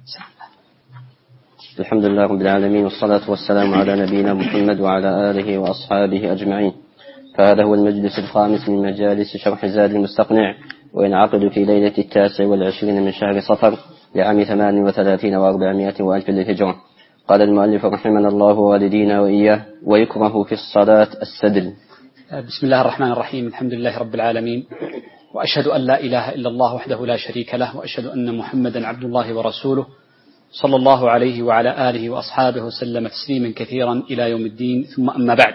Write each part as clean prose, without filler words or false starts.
الحمد لله رب العالمين، والصلاة والسلام على نبينا محمد وعلى آله وأصحابه أجمعين. فهذا هو المجلس الخامس من مجالس شرح زاد المستقنع، وينعقد في ليلة 29 من شهر صفر لعام 38 و400 وألف للهجرة. قال المؤلف رحمنا الله والدينا وإياه: ويكره في الصلاة السدل. بسم الله الرحمن الرحيم. الحمد لله رب العالمين، وأشهد أن لا إله إلا الله وحده لا شريك له، وأشهد أن محمدا عبد الله ورسوله صلى الله عليه وعلى آله وأصحابه وسلم تسليما كثيرا إلى يوم الدين. ثم أما بعد،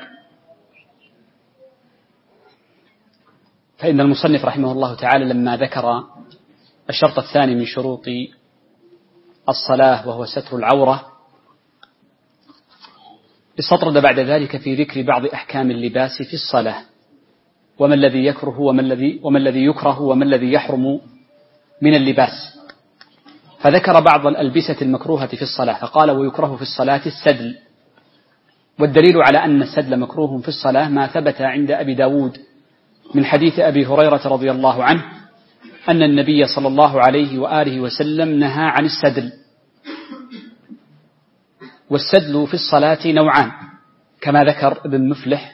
فإن المصنف رحمه الله تعالى لما ذكر الشرط الثاني من شروط الصلاة وهو ستر العورة، استطرد بعد ذلك في ذكر بعض أحكام اللباس في الصلاة، وما الذي يكره وما الذي يكره وما الذي يحرم من اللباس. فذكر بعض الألبسة المكروهة في الصلاة، فقال: ويكره في الصلاة السدل. والدليل على أن السدل مكروه في الصلاة ما ثبت عند أبي داود من حديث أبي هريرة رضي الله عنه أن النبي صلى الله عليه وآله وسلم نهى عن السدل. والسدل في الصلاة نوعان، كما ذكر ابن مفلح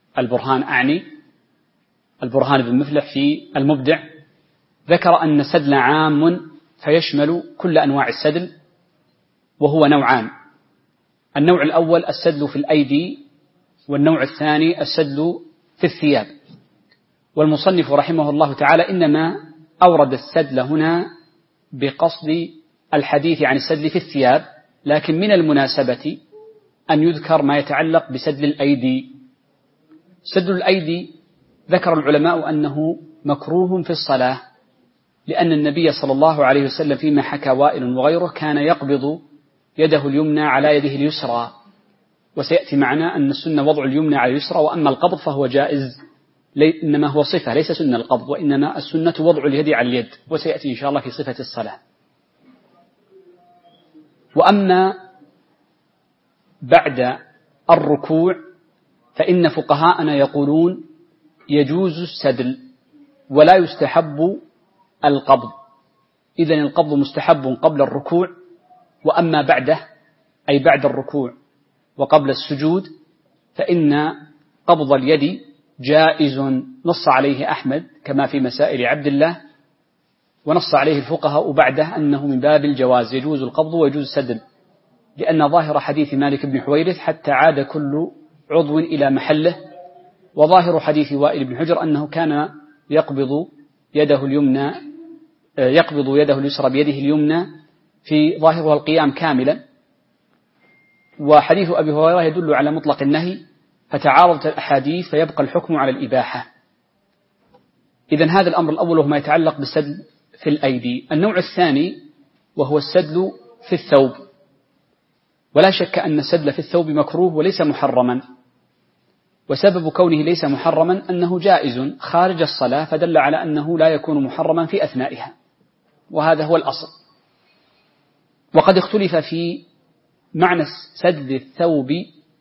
البرهان بن مفلح في المبدع، ذكر أن السدل عام فيشمل كل أنواع السدل، وهو نوعان: النوع الأول السدل في الأيدي، والنوع الثاني السدل في الثياب. والمصنف رحمه الله تعالى إنما أورد السدل هنا بقصد الحديث عن السدل في الثياب، لكن من المناسبة أن يذكر ما يتعلق بسدل الأيدي. سدل الأيدي ذكر العلماء أنه مكروه في الصلاة، لأن النبي صلى الله عليه وسلم فيما حكى وائل وغيره كان يقبض يده اليمنى على يده اليسرى، وسيأتي معنا أن السنة وضع اليمنى على اليسرى، وأما القبض فهو جائز، إنما هو صفة ليس سنة القبض، وإنما السنة وضع اليد على اليد، وسيأتي إن شاء الله في صفة الصلاة. وأما بعد الركوع فإن فقهاءنا يقولون يجوز السدل ولا يستحب القبض، إذن القبض مستحب قبل الركوع، وأما بعده أي بعد الركوع وقبل السجود فإن قبض اليد جائز، نص عليه أحمد كما في مسائل عبد الله، ونص عليه الفقهاء بعده أنه من باب الجواز، يجوز القبض ويجوز السدل، لأن ظاهر حديث مالك بن حويرث حتى عاد كل عضو إلى محله، وظاهر حديث وائل بن حجر أنه كان يقبض يده اليسرى بيده اليمنى في ظاهرها القيام كاملا، وحديث أبي هريرة يدل على مطلق النهي، فتعارضت الأحاديث فيبقى الحكم على الإباحة. إذن هذا الأمر الأول وهو ما يتعلق بالسدل في الأيدي. النوع الثاني وهو السدل في الثوب، ولا شك أن السدل في الثوب مكروه وليس محرما، وسبب كونه ليس محرما أنه جائز خارج الصلاة، فدل على أنه لا يكون محرما في أثنائها، وهذا هو الأصل. وقد اختلف في معنى سدل الثوب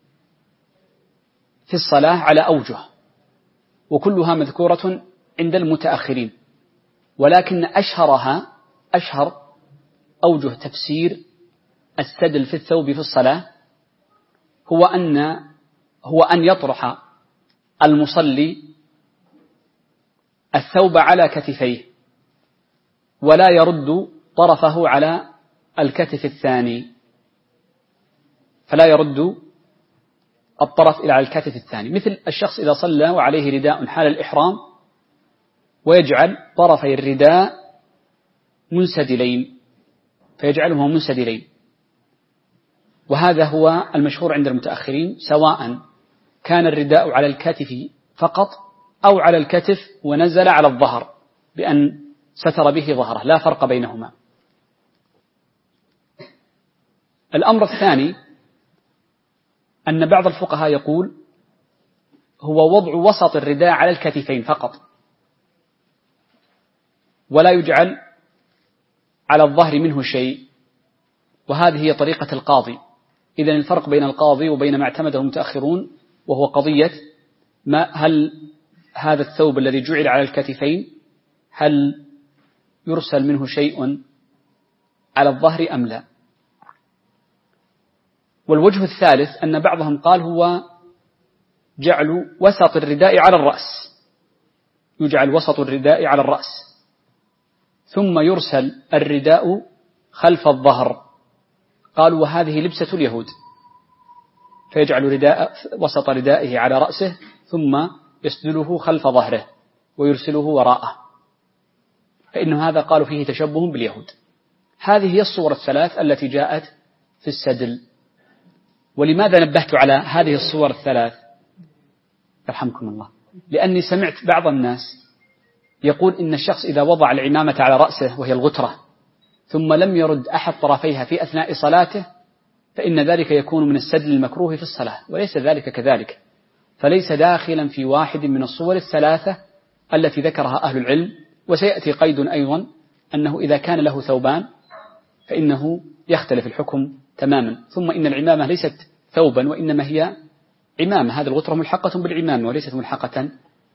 في الصلاة على أوجه، وكلها مذكورة عند المتأخرين، ولكن أشهر أوجه تفسير السدل في الثوب في الصلاة هو أن يطرح المصلي الثوب على كتفيه ولا يرد طرفه على الكتف الثاني، فلا يرد الطرف إلى الكتف الثاني، مثل الشخص إذا صلى وعليه رداء حال الإحرام ويجعل طرفي الرداء منسدلين فيجعلهما منسدلين، وهذا هو المشهور عند المتأخرين، سواء كان الرداء على الكتف فقط أو على الكتف ونزل على الظهر بأن ستر به ظهره، لا فرق بينهما. الأمر الثاني أن بعض الفقهاء يقول هو وضع وسط الرداء على الكتفين فقط، ولا يجعل على الظهر منه شيء، وهذه هي طريقة القاضي. إذن الفرق بين القاضي وبين ما اعتمده المتأخرون وهو قضية هل هذا الثوب الذي جعل على الكتفين هل يرسل منه شيء على الظهر أم لا. والوجه الثالث أن بعضهم قال هو جعل وسط الرداء على الرأس، يجعل وسط الرداء على الرأس ثم يرسل الرداء خلف الظهر. قالوا وهذه لبسة اليهود، فيجعل وسط ردائه على رأسه ثم يسدله خلف ظهره ويرسله وراءه، فإن هذا قالوا فيه تشبه باليهود. هذه هي الصور الثلاث التي جاءت في السدل. ولماذا نبهت على هذه الصور الثلاث يرحمكم الله؟ لأني سمعت بعض الناس يقول إن الشخص إذا وضع العمامة على رأسه وهي الغترة ثم لم يرد أحد طرفيها في أثناء صلاته فإن ذلك يكون من السدل المكروه في الصلاة، وليس ذلك كذلك، فليس داخلا في واحد من الصور الثلاثة التي ذكرها أهل العلم. وسيأتي قيد أيضا أنه إذا كان له ثوبان فإنه يختلف الحكم تماما. ثم إن العمامة ليست ثوبا وإنما هي عمامة، هذه الغترة ملحقة بالعمامة وليست ملحقة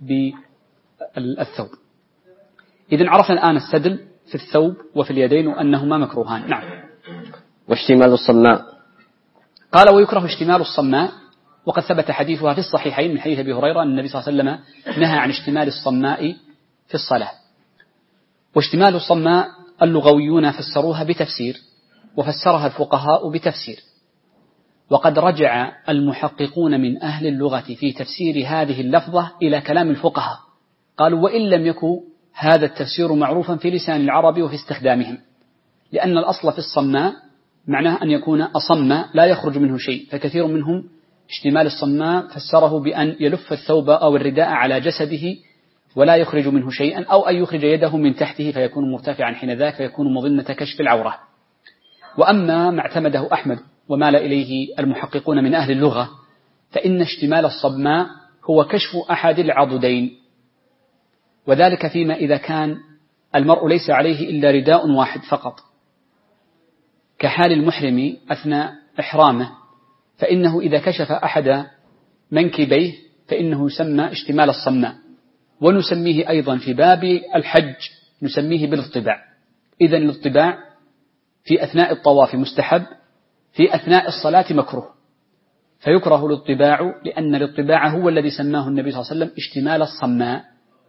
بالثوب. إذن عرفنا الآن السدل في الثوب وفي اليدين وأنهما مكروهان. نعم. واشتمال الصماء. قال ويكره اشتمال الصماء، وقد ثبت حديثها في الصحيحين من حديث أبي هريرة أن النبي صلى الله عليه وسلم نهى عن اشتمال الصماء في الصلاة. واشتمال الصماء اللغويون فسروها بتفسير، وفسرها الفقهاء بتفسير، وقد رجع المحققون من أهل اللغة في تفسير هذه اللفظة إلى كلام الفقهاء، قالوا وإن لم يكن هذا التفسير معروفا في لسان العرب وفي استخدامهم، لأن الأصل في الصماء معناه أن يكون أصم لا يخرج منه شيء، فكثير منهم اشتمال الصماء فسره بأن يلف الثوب أو الرداء على جسده ولا يخرج منه شيئا، أو أن يخرج يده من تحته فيكون مرتفعا حين ذاك فيكون مظنة كشف العورة. وأما ما اعتمده أحمد ومال إليه المحققون من أهل اللغة فإن اشتمال الصماء هو كشف أحد العضدين، وذلك فيما إذا كان المرء ليس عليه إلا رداء واحد فقط، كحال المحرم أثناء إحرامه، فإنه إذا كشف أحد منكبيه فإنه يسمى اشتمال الصماء. ونسميه أيضا في باب الحج نسميه بالاطباع. إذن الاطباع في أثناء الطواف مستحب، في أثناء الصلاة مكروه، فيكره الاطباع لأن الاطباع هو الذي سماه النبي صلى الله عليه وسلم اشتمال الصماء.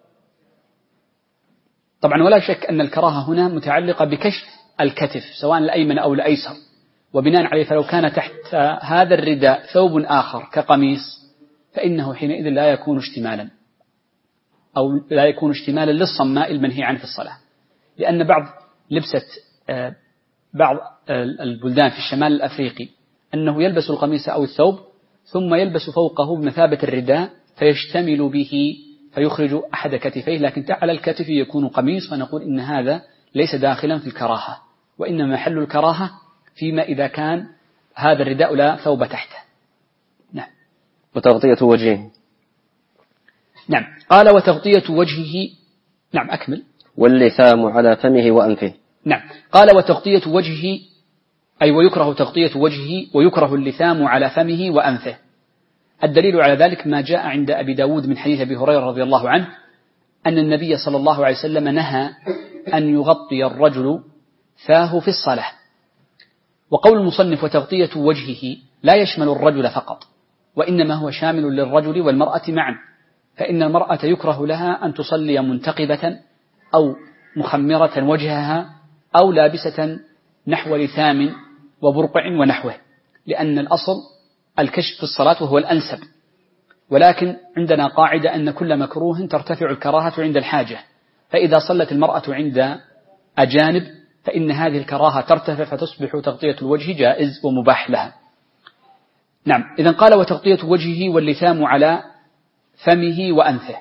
طبعا ولا شك أن الكراهة هنا متعلقة بكشف الكتف سواء الأيمن أو الأيسر، وبناء عليه فلو كان تحت هذا الرداء ثوب آخر كقميص فإنه حينئذ لا يكون اشتمالا، أو لا يكون اشتمالا للصماء المنهي عنه في الصلاة، لأن لبسة بعض البلدان في الشمال الأفريقي أنه يلبس القميص أو الثوب ثم يلبس فوقه بمثابة الرداء فيشتمل به فيخرج أحد كتفيه، لكن على الكتف يكون قميص، فنقول إن هذا ليس داخلا في الكراهة، وإنما محل الكراهة فيما إذا كان هذا الرداء لا ثوب تحته. نعم. وتغطية وجهه. نعم. قال وتغطية وجهه. نعم أكمل. واللثام على فمه وأنفه. نعم. قال وتغطية وجهه أي ويكره تغطية وجهه ويكره اللثام على فمه وأنفه. الدليل على ذلك ما جاء عند أبي داود من حديث أبي هريرة رضي الله عنه أن النبي صلى الله عليه وسلم نهى أن يغطي الرجل فاه في الصلاة. وقول المصنف وتغطية وجهه لا يشمل الرجل فقط، وإنما هو شامل للرجل والمرأة معا، فإن المرأة يكره لها أن تصلي منتقبة أو مخمرة وجهها أو لابسة نحو لثام وبرقع ونحوه، لأن الأصل الكشف في الصلاة وهو الأنسب، ولكن عندنا قاعدة أن كل مكروه ترتفع الكراهة عند الحاجة، فإذا صلت المرأة عند أجانب فإن هذه الكراهة ترتفع فتصبح تغطية الوجه جائز ومباح لها. نعم. إذن قال وتغطية وجهه واللثام على فمه وأنفه.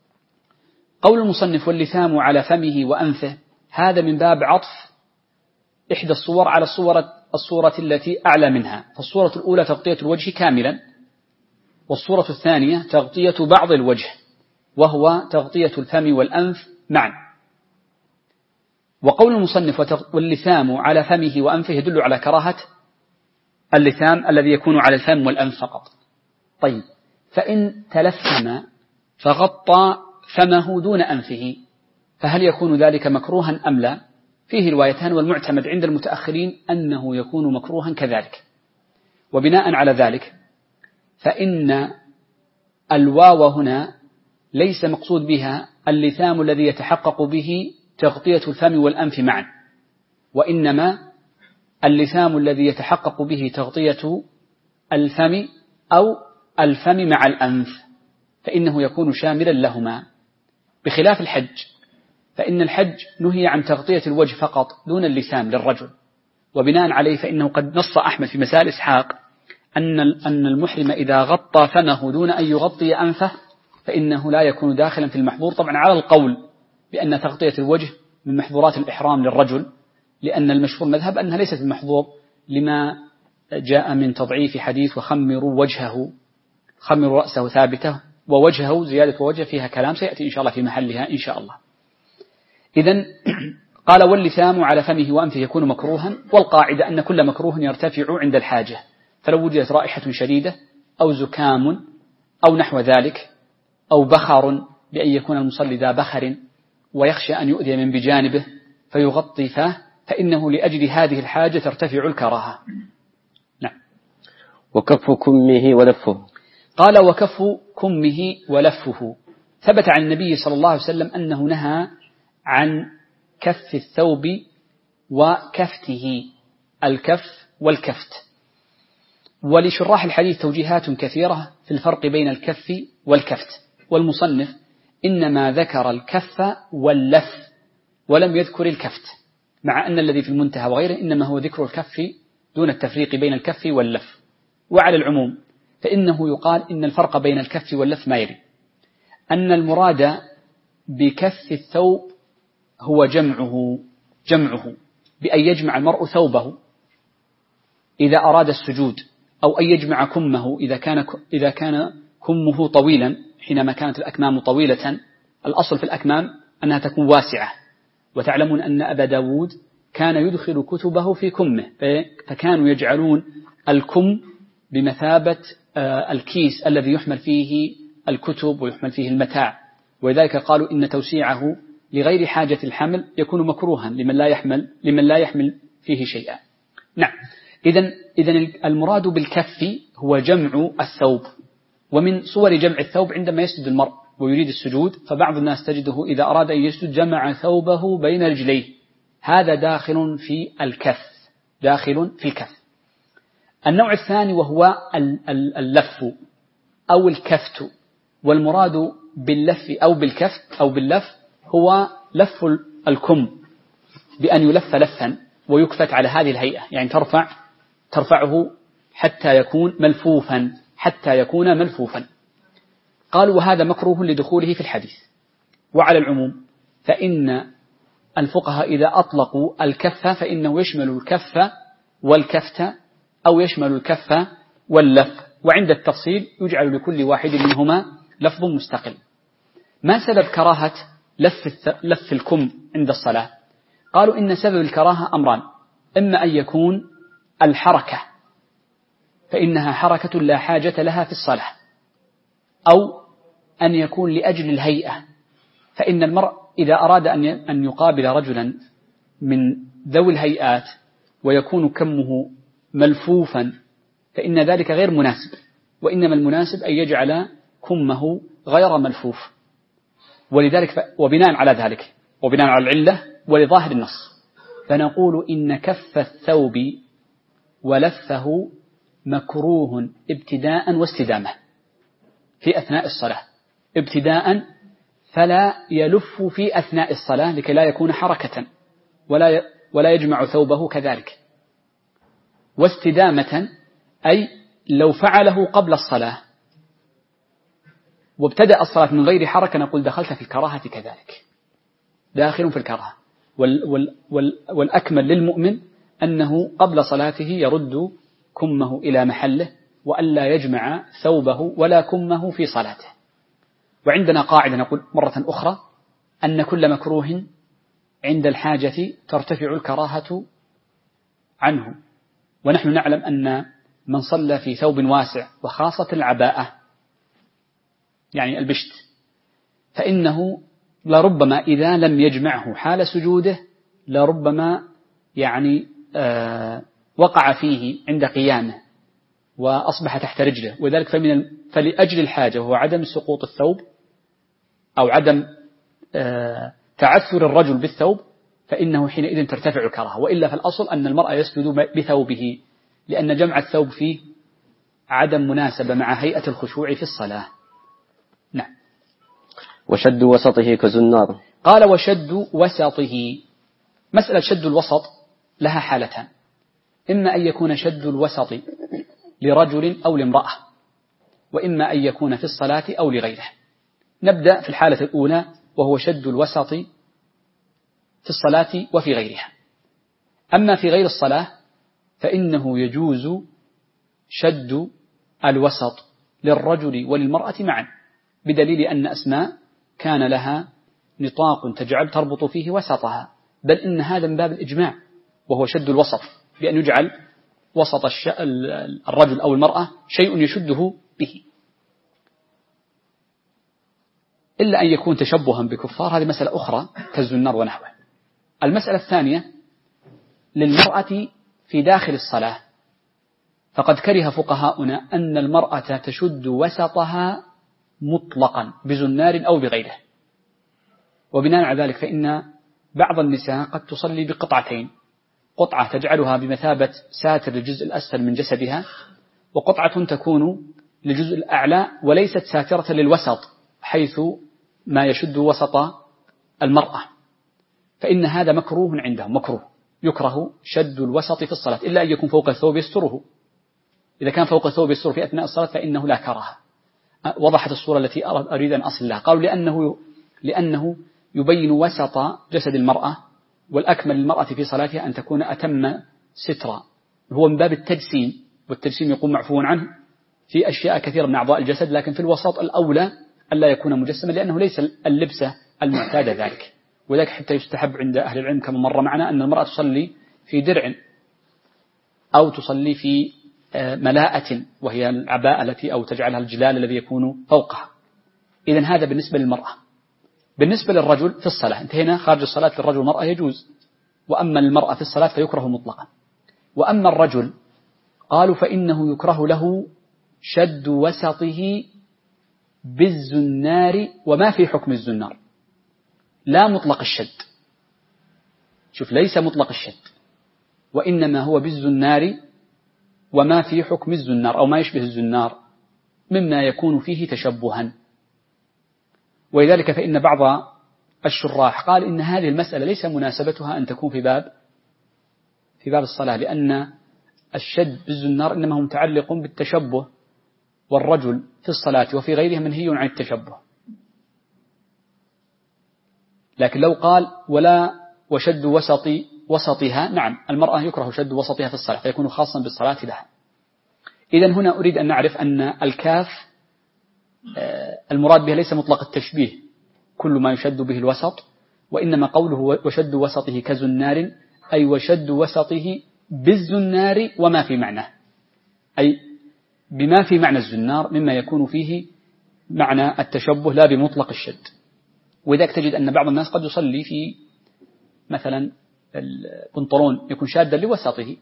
قول المصنف واللثام على فمه وأنفه هذا من باب عطف إحدى الصور على الصورة التي أعلى منها، فالصورة الأولى تغطية الوجه كاملا، والصورة الثانية تغطية بعض الوجه وهو تغطية الفم والأنف معا. وقول المصنف واللثام على فمه وأنفه يدل على كراهة اللثام الذي يكون على الفم والأنف فقط. طيب فإن تلثم فغطى فمه دون أنفه فهل يكون ذلك مكروها أم لا؟ فيه روايتان، والمعتمد عند المتأخرين أنه يكون مكروها كذلك. وبناء على ذلك فإن الواو هنا ليس مقصود بها اللثام الذي يتحقق به تغطية الفم والأنف معا، وإنما اللثام الذي يتحقق به تغطية الفم أو الفم مع الأنف، فإنه يكون شاملا لهما، بخلاف الحج، فإن الحج نهي عن تغطية الوجه فقط دون اللثام للرجل. وبناء عليه فإنه قد نص أحمد في مسائل إسحاق أن المحرم إذا غطى فمه دون أن يغطي أنفه فإنه لا يكون داخلا في المحظور، طبعا على القول بأن تغطية الوجه من محظورات الإحرام للرجل، لأن المشهور مذهب أنها ليست المحظور لما جاء من تضعيف حديث وخمروا وجهه، خمروا رأسه ثابته، ووجهه زيادة وجه فيها كلام سيأتي إن شاء الله في محلها إن شاء الله. إذن قال واللثام على فمه وأنفه يكون مكروها، والقاعدة أن كل مكروه يرتفع عند الحاجة، فلو وجدت رائحة شديدة أو زكام أو نحو ذلك أو بخر بأن يكون المصلي ذا بخر ويخشى أن يؤذي من بجانبه فيغطي فاه، فإنه لأجل هذه الحاجة ترتفع الكراهة. نعم. وكف كمه ولفه. قال وكف كمه ولفه. ثبت عن النبي صلى الله عليه وسلم أنه نهى عن كف الثوب وكفته، الكف والكفت. ولشراح الحديث توجيهات كثيرة في الفرق بين الكف والكفت، والمصنف إنما ذكر الكف واللف ولم يذكر الكفت، مع أن الذي في المنتهى وغيره إنما هو ذكر الكف دون التفريق بين الكف واللف. وعلى العموم فإنه يقال إن الفرق بين الكف واللف ما يلي: أن المراد بكف الثوب هو جمعه بأن يجمع المرء ثوبه إذا أراد السجود، أو أن يجمع كمه إذا كان كمه طويلا، حينما كانت الأكمام طويلة. الأصل في الأكمام أنها تكون واسعة، وتعلمون أن أبا داود كان يدخل كتبه في كمه، فكانوا يجعلون الكم بمثابة الكيس الذي يحمل فيه الكتب ويحمل فيه المتاع، ولذلك قالوا إن توسيعه لغير حاجة الحمل يكون مكروها لمن لا يحمل فيه شيئا. نعم. إذن المراد بالكف هو جمع الثوب. ومن صور جمع الثوب عندما يسجد المرء ويريد السجود، فبعض الناس تجده إذا أراد أن يسجد جمع ثوبه بين رجليه، هذا داخل في الكف. النوع الثاني وهو اللف أو الكفت، والمراد باللف أو بالكفت أو باللف هو لف الكم بأن يلف لفا ويكفت على هذه الهيئة، يعني ترفعه حتى يكون ملفوفا. قالوا وهذا مكروه لدخوله في الحديث. وعلى العموم فإن الفقهاء إذا أطلقوا الكف فإنه يشمل الكف والكفت أو يشمل الكف واللف، وعند التفصيل يجعل لكل واحد منهما لفظ مستقل. ما سبب كراهة لف الكم عند الصلاة؟ قالوا إن سبب الكراهة أمران: إما أن يكون الحركة، فإنها حركة لا حاجة لها في الصلاة، أو أن يكون لأجل الهيئة، فإن المرء إذا أراد أن يقابل رجلا من ذوي الهيئات ويكون كمه ملفوفا فإن ذلك غير مناسب، وإنما المناسب أن يجعل كمه غير ملفوف. ولذلك وبناء على ذلك وبناء على العلة ولظاهر النص فنقول إن كف الثوب ولفه مكروه ابتداء واستدامة في أثناء الصلاة. ابتداء فلا يلف في أثناء الصلاة لكي لا يكون حركة ولا يجمع ثوبه كذلك. واستدامة أي لو فعله قبل الصلاة وابتدأ الصلاة من غير حركة نقول دخلت في الكراهة كذلك، داخل في الكراهة. والأكمل للمؤمن أنه قبل صلاته يرد كمه إلى محله وألا يجمع ثوبه ولا كمه في صلاته. وعندنا قاعدة نقول مرة أخرى أن كل مكروه عند الحاجة ترتفع الكراهة عنه. ونحن نعلم أن من صلى في ثوب واسع وخاصة العباءة يعني البشت، فإنه لربما إذا لم يجمعه حال سجوده لربما يعني وقع فيه عند قيامه وأصبح تحت رجله، وذلك فلأجل الحاجة وهو عدم سقوط الثوب أو عدم تعثر الرجل بالثوب، فإنه حينئذ ترتفع الكراهة. وإلا فالأصل أن المرأة يسجد بثوبه، لأن جمع الثوب فيه عدم مناسبة مع هيئة الخشوع في الصلاة. نعم. وشد وسطه كزنار. قال وشد وسطه. مسألة شد الوسط لها حالتان، إما أن يكون شد الوسط لرجل أو لامرأة، وإما أن يكون في الصلاة أو لغيره. نبدأ في الحالة الأولى، وهو شد الوسط في الصلاة وفي غيرها. أما في غير الصلاة فإنه يجوز شد الوسط للرجل وللمرأة معا، بدليل أن أسماء كان لها نطاق تجعل تربط فيه وسطها، بل إن هذا من باب الإجماع، وهو شد الوسط، بأن يجعل وسط الرجل أو المرأة شيء يشده به، إلا أن يكون تشبها بكفار، هذه مسألة أخرى كالزنار ونحوه. المسألة الثانية للمرأة في داخل الصلاة، فقد كره فقهاؤنا أن المرأة تشد وسطها مطلقا بزنار أو بغيره، وبناء على ذلك فإن بعض النساء قد تصلي بقطعتين، قطعة تجعلها بمثابة ساتر للجزء الأسفل من جسدها، وقطعة تكون للجزء الأعلى وليست ساترة للوسط حيث ما يشد وسط المرأة، فإن هذا مكروه عندهم، مكروه، يكره شد الوسط في الصلاة، إلا أن يكون فوق الثوب يستره. إذا كان فوق الثوب يستره في أثناء الصلاة فإنه لا كراهة. وضحت الصورة التي أريد أن أصل لها. قالوا لأنه يبين وسط جسد المرأة، والأكمل للمرأة في صلاتها أن تكون أتم سترا، هو من باب التجسيم، والتجسيم يقوم معفو عنه في أشياء كثيرة من أعضاء الجسد، لكن في الوسط الأولى ألا يكون مجسما، لأنه ليس اللبسة المعتادة ذلك. وذلك حتى يستحب عند أهل العلم كما مر معنا أن المرأة تصلي في درع أو تصلي في ملاءة، وهي العباءة التي أو تجعلها الجلال الذي يكون فوقها. إذن هذا بالنسبة للمرأة. بالنسبة للرجل في الصلاة انتهينا، خارج الصلاة للرجل والمرأة يجوز، وأما المرأة في الصلاة فيكره مطلقا. وأما الرجل قالوا فإنه يكره له شد وسطه بالزنار وما في حكم الزنار، لا مطلق الشد، شوف، ليس مطلق الشد، وإنما هو بالزنار وما في حكم الزنار أو ما يشبه الزنار مما يكون فيه تشبها. ولذلك فإن بعض الشراح قال إن هذه المسألة ليس مناسبتها أن تكون في باب الصلاة، لأن الشد بالزنار إنما هو متعلق بالتشبه، والرجل في الصلاة وفي غيرها منهي عن التشبه. لكن لو قال ولا وشد وسطها، نعم المرأة يكره شد وسطها في الصلاة فيكون خاصا بالصلاة لها. إذن هنا أريد أن نعرف أن الكاف المراد بها ليس مطلق التشبيه كل ما يشد به الوسط، وإنما قوله وشد وسطه كزنار أي وشد وسطه بالزنار وما في معناه، أي بما في معنى الزنار مما يكون فيه معنى التشبه لا بمطلق الشد. وذلك تجد أن بعض الناس قد يصلي في مثلا البنطلون يكون شادا لوسطه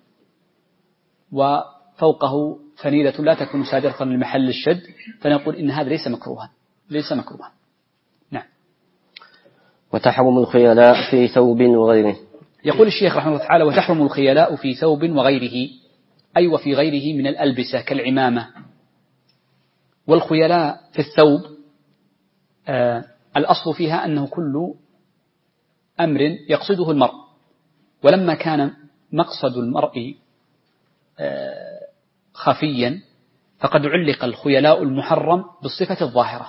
وفوقه فنيلة لا تكون سادرة لمحل الشد، فنقول إن هذا ليس مكروها. نعم. وتحرم الخيلاء في ثوب وغيره. يقول الشيخ رحمه الله تعالى وتحرم الخيلاء في ثوب وغيره، أي وفي غيره من الألبسة كالعمامة. والخيلاء في الثوب الأصل فيها أنه كل أمر يقصده المرء، ولما كان مقصد المرء خفيا فقد علق الخيلاء المحرم بالصفة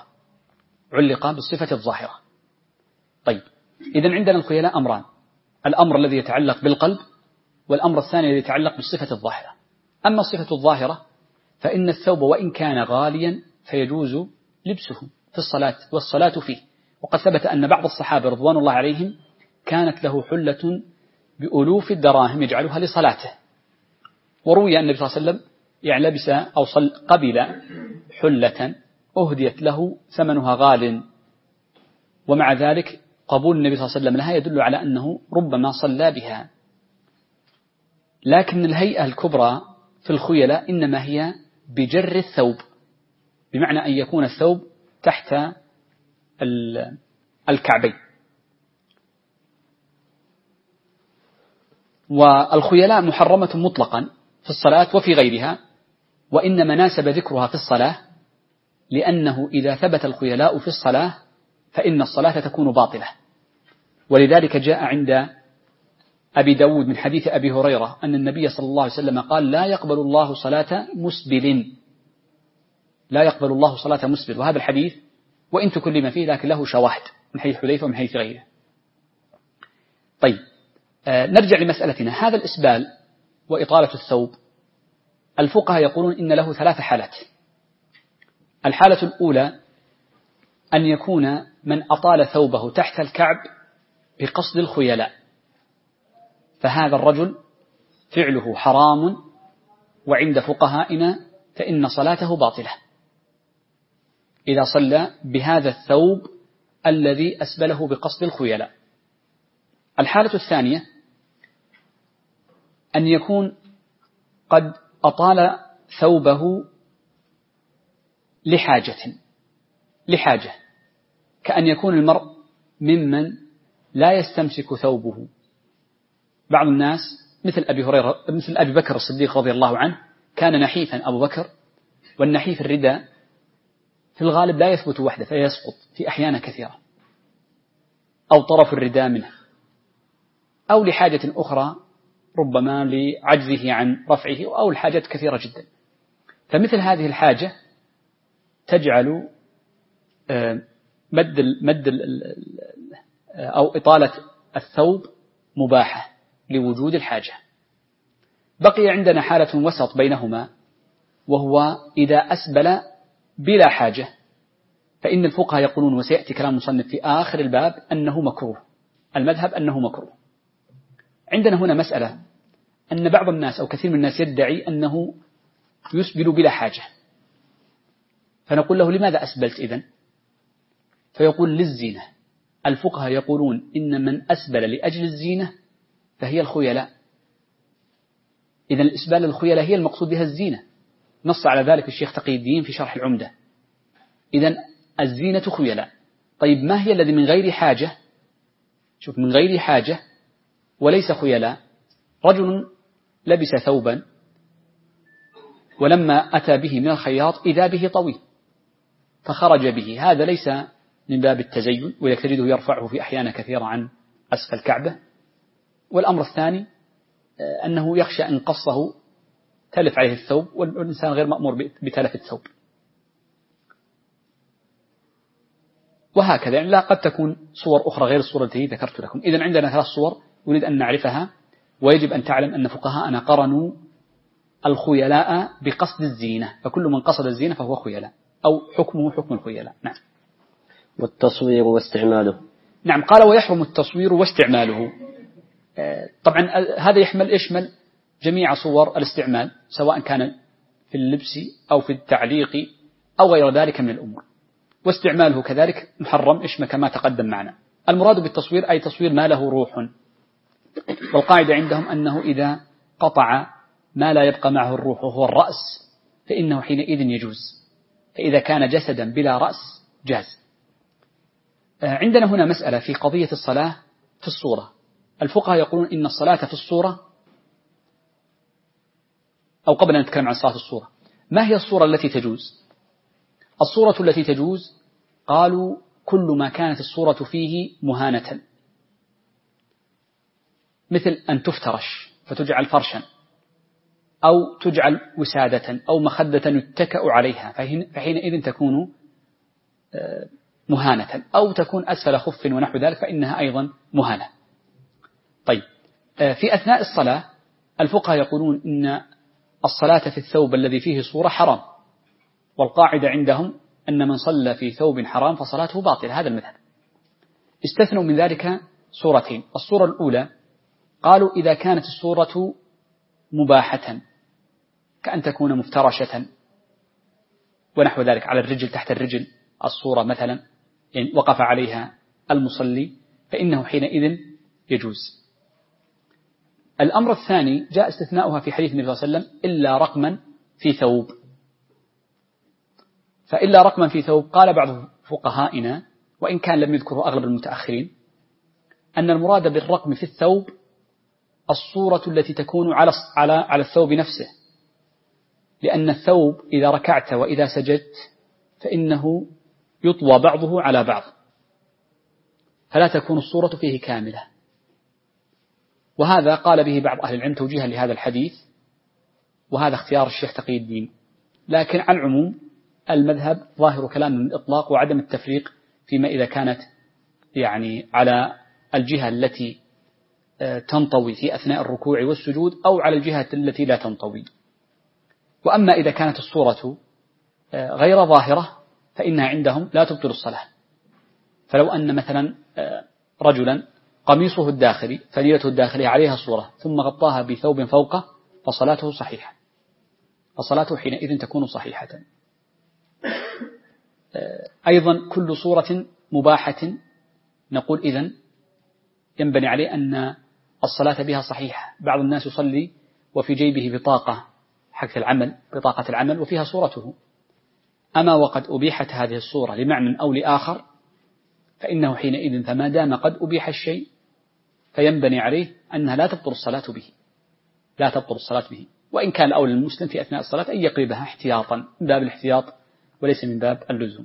الظاهرة. طيب، إذن عندنا الخيلاء أمران، الأمر الذي يتعلق بالقلب، والأمر الثاني الذي يتعلق بالصفة الظاهرة. أما الصفة الظاهرة فإن الثوب وإن كان غاليا فيجوز لبسه في الصلاة والصلاة فيه. وقد ثبت أن بعض الصحابة رضوان الله عليهم كانت له حلة بألوف الدراهم يجعلها لصلاته، وروي أن النبي صلى الله عليه وسلم يعني لبس أو قبل حلة أهديت له ثمنها غال، ومع ذلك قبول النبي صلى الله عليه وسلم لها يدل على أنه ربما صلى بها. لكن الهيئة الكبرى في الخيلاء إنما هي بجر الثوب، بمعنى أن يكون الثوب تحت الكعبين. والخيلاء محرمة مطلقا في الصلاة وفي غيرها، وإنما ناسب ذكرها في الصلاة لأنه إذا ثبت الخيلاء في الصلاة فإن الصلاة تكون باطلة. ولذلك جاء عند أبي داود من حديث أبي هريرة أن النبي صلى الله عليه وسلم قال: لا يقبل الله صلاة مسبل، لا يقبل الله صلاة مسبل. وهذا الحديث وإن تكلم فيه لكن له شواهد من حيث حذيفة ومن حيث غيره. طيب، نرجع لمسألتنا. هذا الإسبال وإطالة الثوب، الفقهاء يقولون إن له 3 حالات. الحالة الأولى أن يكون من أطال ثوبه تحت الكعب بقصد الخيلاء، فهذا الرجل فعله حرام، وعند فقهائنا فإن صلاته باطلة إذا صلى بهذا الثوب الذي أسبله بقصد الخيلاء. الحالة الثانية أن يكون قد أطال ثوبه لحاجة، كأن يكون المرء ممن لا يستمسك ثوبه. بعض الناس مثل أبي بكر الصديق رضي الله عنه، كان نحيفا أبو بكر، والنحيف الرداء في الغالب لا يثبت وحده فيسقط في أحيان كثيرة، أو طرف الرداء منه، أو لحاجة أخرى ربما لعجزه عن رفعه، أو الحاجات كثيرة جدا. فمثل هذه الحاجة تجعل مد أو إطالة الثوب مباحة لوجود الحاجة. بقي عندنا حالة وسط بينهما، وهو إذا أسبل بلا حاجة، فإن الفقهاء يقولون، وسيأتي كلام المصنف في آخر الباب، أنه مكروه. المذهب أنه مكروه. عندنا هنا مسألة أن بعض الناس أو كثير من الناس يدعي أنه يسبل بلا حاجة، فنقول له: لماذا أسبلت إذن؟ فيقول: للزينة. الفقهاء يقولون إن من أسبل لأجل الزينة فهي الخيلاء. إذن الإسبال الخيلاء هي المقصود بها الزينة، نص على ذلك الشيخ تقي الدين في شرح العمدة. إذن الزينة خيلاء. طيب، ما هي الذي من غير حاجة؟ شوف، من غير حاجة وليس خيلاء. رجل لبس ثوبا ولما أتى به من الخياط إذا به طويل فخرج به، هذا ليس من باب التزين، ويكتجده يرفعه في أحيان كثيرة عن أسفل الكعبة. والأمر الثاني أنه يخشى أن قصه تلف عليه الثوب، والإنسان غير مأمور بتلف الثوب. وهكذا، يعني لا قد تكون صور أخرى غير الصورة التي ذكرت لكم. إذن عندنا 3 صور نريد أن نعرفها، ويجب أن تعلم أن فقهاءنا قرنوا الخيلاء بقصد الزينة، فكل من قصد الزينة فهو خيلاء، أو حكمه حكم الخيلاء. نعم. والتصوير واستعماله. نعم، قال: ويحرم التصوير واستعماله. طبعا هذا يشمل جميع صور الاستعمال، سواء كان في اللبس أو في التعليق أو غير ذلك من الأمور. واستعماله كذلك محرم كما تقدم معنا. المراد بالتصوير أي تصوير ما له روح، والقاعدة عندهم أنه إذا قطع ما لا يبقى معه الروح وهو الرأس فإنه حينئذ يجوز، فإذا كان جسدا بلا رأس جاز. عندنا هنا مسألة في قضية الصلاة في الصورة. الفقهاء يقولون إن الصلاة في الصورة، أو قبل أن نتكلم عن صلاة الصورة، ما هي الصورة التي تجوز؟ الصورة التي تجوز قالوا: كل ما كانت الصورة فيه مهانة، مثل أن تفترش فتجعل فرشا، أو تجعل وسادة أو مخدة يتكأ عليها، فحينئذ تكون مهانة، أو تكون أسفل خف ونحو ذلك فإنها أيضا مهانة. طيب، في أثناء الصلاة الفقهاء يقولون إن الصلاة في الثوب الذي فيه صورة حرام، والقاعدة عندهم أن من صلى في ثوب حرام فصلاته باطلة. هذا المذهب. استثنوا من ذلك صورتين. الصورة الأولى قالوا: إذا كانت الصورة مباحة، كأن تكون مفترشة ونحو ذلك على الرجل، تحت الرجل الصورة مثلا، يعني وقف عليها المصلي، فإنه حينئذ يجوز. الأمر الثاني جاء استثناؤها في حديث النبي صلى الله عليه وسلم إلا رقما في ثوب. فإلا رقما في ثوب قال بعض فقهائنا وإن كان لم يذكره أغلب المتأخرين أن المراد بالرقم في الثوب الصورة التي تكون على الثوب نفسه، لأن الثوب إذا ركعت وإذا سجدت فإنه يطوى بعضه على بعض فلا تكون الصورة فيه كاملة. وهذا قال به بعض أهل العلم توجيها لهذا الحديث، وهذا اختيار الشيخ تقي الدين. لكن على العموم المذهب ظاهر كلام من الإطلاق وعدم التفريق فيما إذا كانت يعني على الجهة التي تنطوي في أثناء الركوع والسجود أو على الجهة التي لا تنطوي. وأما إذا كانت الصورة غير ظاهرة فإنها عندهم لا تبطل الصلاة. فلو أن مثلا رجلا قميصه الداخلي فليلته الداخلية عليها صورة ثم غطاها بثوب فوقه فصلاته صحيحة، فصلاته حينئذ تكون صحيحة. أيضا كل صورة مباحة نقول إذن ينبني عليه أن الصلاة بها صحيحة. بعض الناس يصلي وفي جيبه بطاقة حق العمل، بطاقة العمل وفيها صورته، أما وقد أبيحت هذه الصورة لمعنى أو لآخر فإنه حينئذ فما دام قد أبيح الشيء فينبني عليه أنها لا تبطل الصلاة به، لا تبطل الصلاة به، وإن كان الأولى للمسلم في أثناء الصلاة أن يقربها احتياطا من باب الاحتياط وليس من باب اللزوم.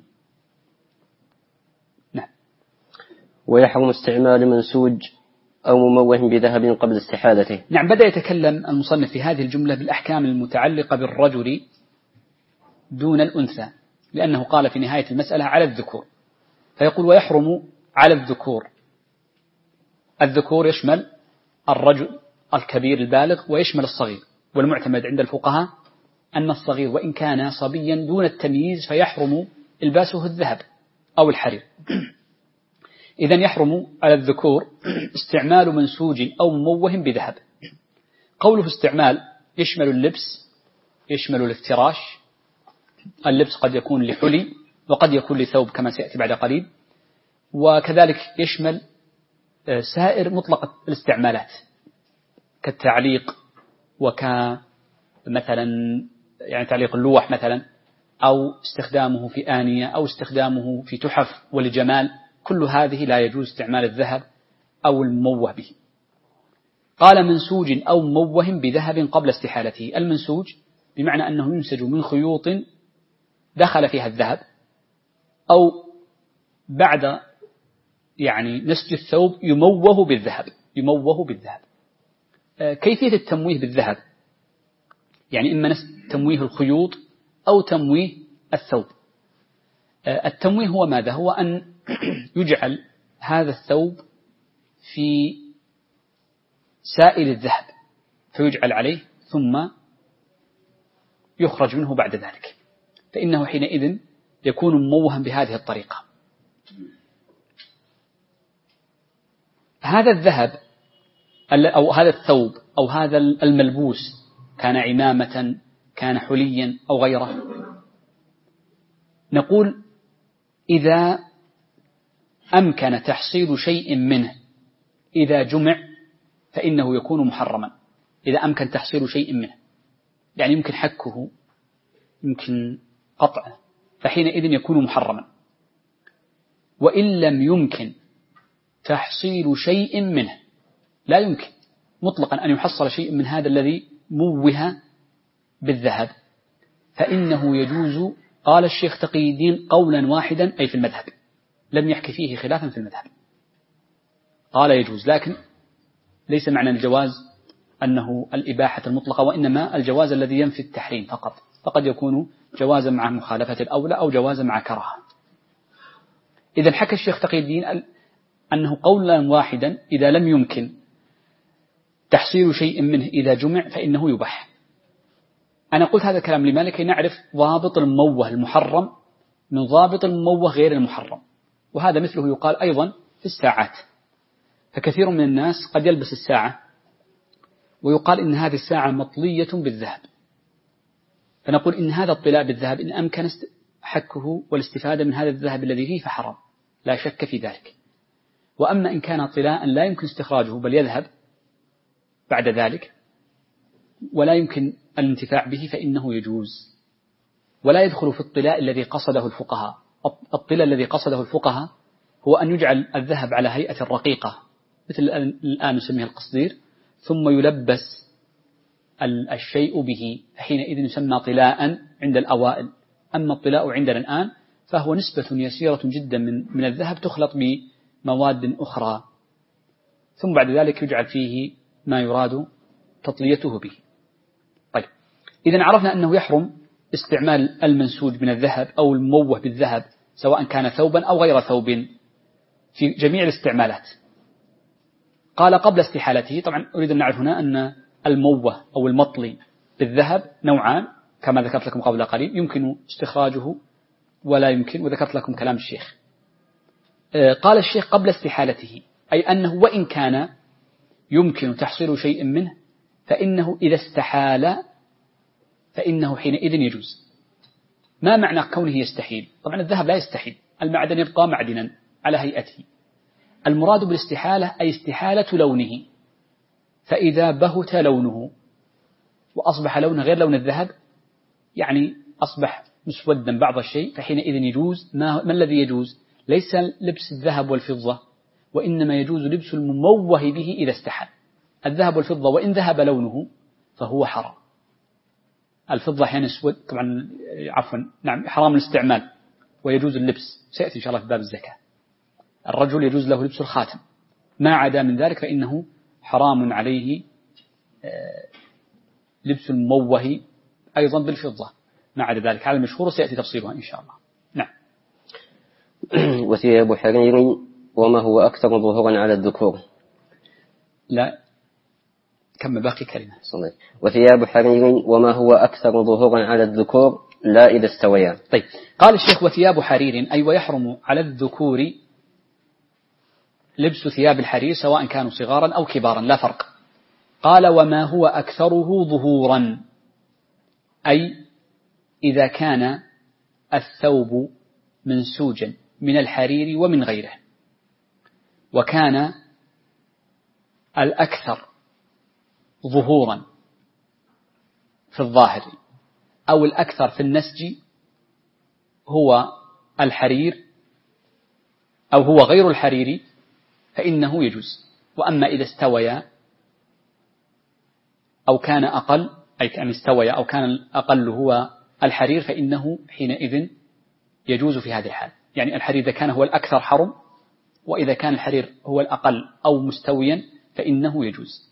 نعم. ويحرم استعمال منسوج أو مموه بذهب قبل استحالته. نعم، بدأ يتكلم المصنف في هذه الجملة بالأحكام المتعلقة بالرجل دون الأنثى، لأنه قال في نهاية المسألة على الذكور، فيقول ويحرم على الذكور. الذكور يشمل الرجل الكبير البالغ ويشمل الصغير، والمعتمد عند الفقهاء أن الصغير وإن كان صبيا دون التمييز فيحرم إلباسه الذهب أو الحرير. إذن يحرم على الذكور استعمال منسوج أو مموه بذهب. قوله استعمال يشمل اللبس، يشمل الافتراش. اللبس قد يكون لحلي وقد يكون لثوب كما سيأتي بعد قليل، وكذلك يشمل سائر مطلق الاستعمالات كالتعليق وكمثلا يعني تعليق اللوح مثلا، أو استخدامه في آنية أو استخدامه في تحف ولجمال. كل هذه لا يجوز استعمال الذهب أو المموه به. قال منسوج أو مموه بذهب قبل استحالته. المنسوج بمعنى أنه ينسج من خيوط دخل فيها الذهب أو بعد يعني نسج الثوب يموه بالذهب، يموه بالذهب. كيفية التمويه بالذهب يعني إما تمويه الخيوط أو تمويه الثوب. التمويه هو ماذا؟ هو أن يجعل هذا الثوب في سائل الذهب فيجعل عليه ثم يخرج منه بعد ذلك، فإنه حينئذ يكون مموها بهذه الطريقة. هذا الذهب أو هذا الثوب أو هذا الملبوس كان عمامة كان حليا أو غيره، نقول إذا أمكن تحصيل شيء منه إذا جمع فإنه يكون محرما. إذا أمكن تحصيل شيء منه يعني يمكن حكه يمكن قطعه فحينئذ يكون محرما. وإن لم يمكن تحصيل شيء منه، لا يمكن مطلقا أن يحصل شيء من هذا الذي موه بالذهب، فإنه يجوز. قال الشيخ تقي الدين قولا واحدا أي في المذهب، لم يحكي فيه خلافا في المذهب، قال يجوز، لكن ليس معنى الجواز أنه الإباحة المطلقة، وإنما الجواز الذي ينفي التحريم فقط، فقد يكون جوازا مع مخالفة الأولى أو جوازا مع كراهة. إذا حكى الشيخ تقي الدين أنه قولا واحدا إذا لم يمكن تحصيل شيء منه إذا جمع فإنه يباح. أنا قلت هذا الكلام لما لكي نعرف ضابط المموه المحرم من ضابط المموه غير المحرم، وهذا مثله يقال أيضا في الساعات. فكثير من الناس قد يلبس الساعة ويقال إن هذه الساعة مطلية بالذهب، فنقول إن هذا الطلاء بالذهب إن أمكن حكه والاستفادة من هذا الذهب الذي فيه فحرام، لا شك في ذلك. وأما إن كان طلاء لا يمكن استخراجه بل يذهب بعد ذلك ولا يمكن الانتفاع به فإنه يجوز. ولا يدخل في الطلاء الذي قصده الفقهاء. الطلاء الذي قصده الفقهاء هو أن يجعل الذهب على هيئة رقيقة مثل الآن نسميها القصدير، ثم يلبس الشيء به، حينئذ يسمى طلاء عند الأوائل. أما الطلاء عندنا الآن فهو نسبة يسيرة جدا من الذهب تخلط بمواد أخرى، ثم بعد ذلك يجعل فيه ما يراد تطليته به. طيب، إذن عرفنا أنه يحرم استعمال المنسوج من الذهب أو المموه بالذهب سواء كان ثوبا أو غير ثوب في جميع الاستعمالات. قال قبل استحالته. طبعا أريد أن نعرف هنا أن المموه أو المطلي بالذهب نوعان كما ذكرت لكم قبل قليل، يمكن استخراجه ولا يمكن، وذكرت لكم كلام الشيخ. قال الشيخ قبل استحالته، أي أنه وإن كان يمكن تحصيل شيء منه فإنه إذا استحال فإنه حينئذ يجوز. ما معنى كونه يستحيل؟ طبعا الذهب لا يستحيل، المعدن يبقى معدنا على هيئته. المراد بالاستحالة أي استحالة لونه، فإذا بهت لونه وأصبح لونه غير لون الذهب، يعني أصبح مسودا بعض الشيء، فحينئذ يجوز. ما الذي يجوز؟ ليس لبس الذهب والفضة، وإنما يجوز لبس المموه به إذا استحال. الذهب والفضة وإن ذهب لونه فهو حرام. الفضة أحيانا يسود، طبعا عفوا نعم حرام الاستعمال ويجوز اللبس، سيأتي إن شاء الله في باب الزكاة. الرجل يجوز له لبس الخاتم، ما عدا من ذلك فإنه حرام عليه لبس المموه أيضا بالفضة، ما عدا ذلك على المشهور سيأتي تفصيلها إن شاء الله. نعم. وثياب حرير وما هو أكثر ظهورا على الذكور. لا كم باقي كلمة. صحيح. وثياب حرير وما هو أكثر ظهورا على الذكور لا إذا استويا. طيب، قال الشيخ وثياب حرير أي ويحرم على الذكور لبس ثياب الحرير سواء كانوا صغارا أو كبارا لا فرق. قال وما هو أكثره ظهورا أي إذا كان الثوب منسوجا من الحرير ومن غيره، وكان الأكثر ظهورا في الظاهر أو الأكثر في النسج هو الحرير أو هو غير الحرير فإنه يجوز. وأما إذا استويا أو كان أقل، أي كان استويا أو كان الأقل هو الحرير فإنه حينئذ يجوز في هذه الحال. يعني الحرير إذا كان هو الأكثر حرم، وإذا كان الحرير هو الأقل أو مستويا فإنه يجوز.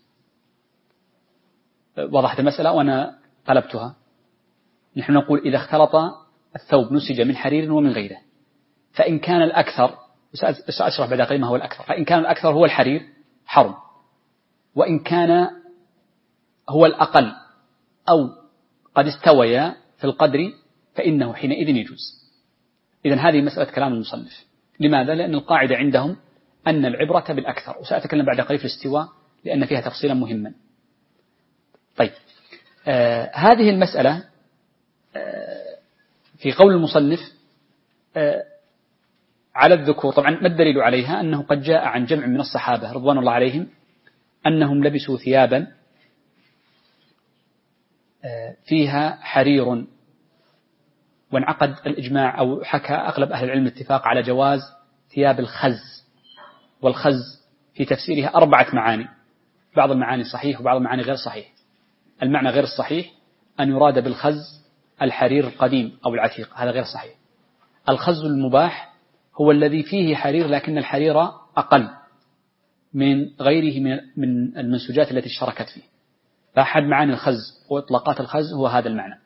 وضحت المسألة وأنا طلبتها. نحن نقول إذا اختلط الثوب نسج من حرير ومن غيره، فإن كان الأكثر، سأشرح بعد قليل ما هو الأكثر، فإن كان الأكثر هو الحرير حرم، وإن كان هو الأقل أو قد استويا في القدر فإنه حينئذ يجوز. إذن هذه مسألة كلام المصنف. لماذا؟ لأن القاعدة عندهم أن العبرة بالأكثر، وسأتكلم بعد قليل في الاستواء لأن فيها تفصيلا مهما. طيب، هذه المسألة في قول المصنف على الذكور، طبعا ما الدليل عليها؟ أنه قد جاء عن جمع من الصحابة رضوان الله عليهم أنهم لبسوا ثيابا فيها حرير، وانعقد الإجماع أو حكى أغلب أهل العلم الاتفاق على جواز ثياب الخز. والخز في تفسيرها 4 معاني، بعض المعاني صحيح وبعض المعاني غير صحيح. المعنى غير الصحيح أن يراد بالخز الحرير القديم أو العتيق، هذا غير صحيح. الخز المباح هو الذي فيه حرير لكن الحرير أقل من غيره من المنسوجات التي اشتركت فيه. فأحد معاني الخز وإطلاقات الخز هو هذا المعنى.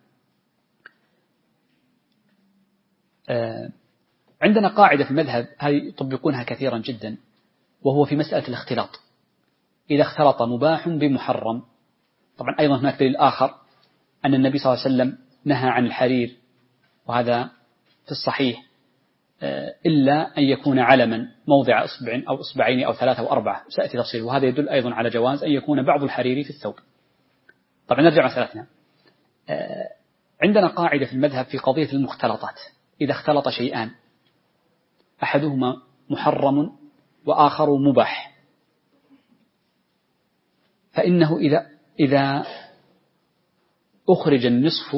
عندنا قاعدة في المذهب هذه يطبقونها كثيرا جدا، وهو في مسألة الاختلاط. إذا اختلط مباح بمحرم، طبعا أيضا هناك دليل آخر أن النبي صلى الله عليه وسلم نهى عن الحرير، وهذا في الصحيح، إلا أن يكون علما موضع إصبع أو إصبعين أو 3 أو 4، سأتي تفصيل. وهذا يدل أيضا على جواز أن يكون بعض الحرير في الثوب. طبعا نرجع مسألتنا. عندنا قاعدة في المذهب في قضية المختلطات. إذا اختلط شيئان أحدهما محرم وآخر مباح، فإنه إذا أخرج النصف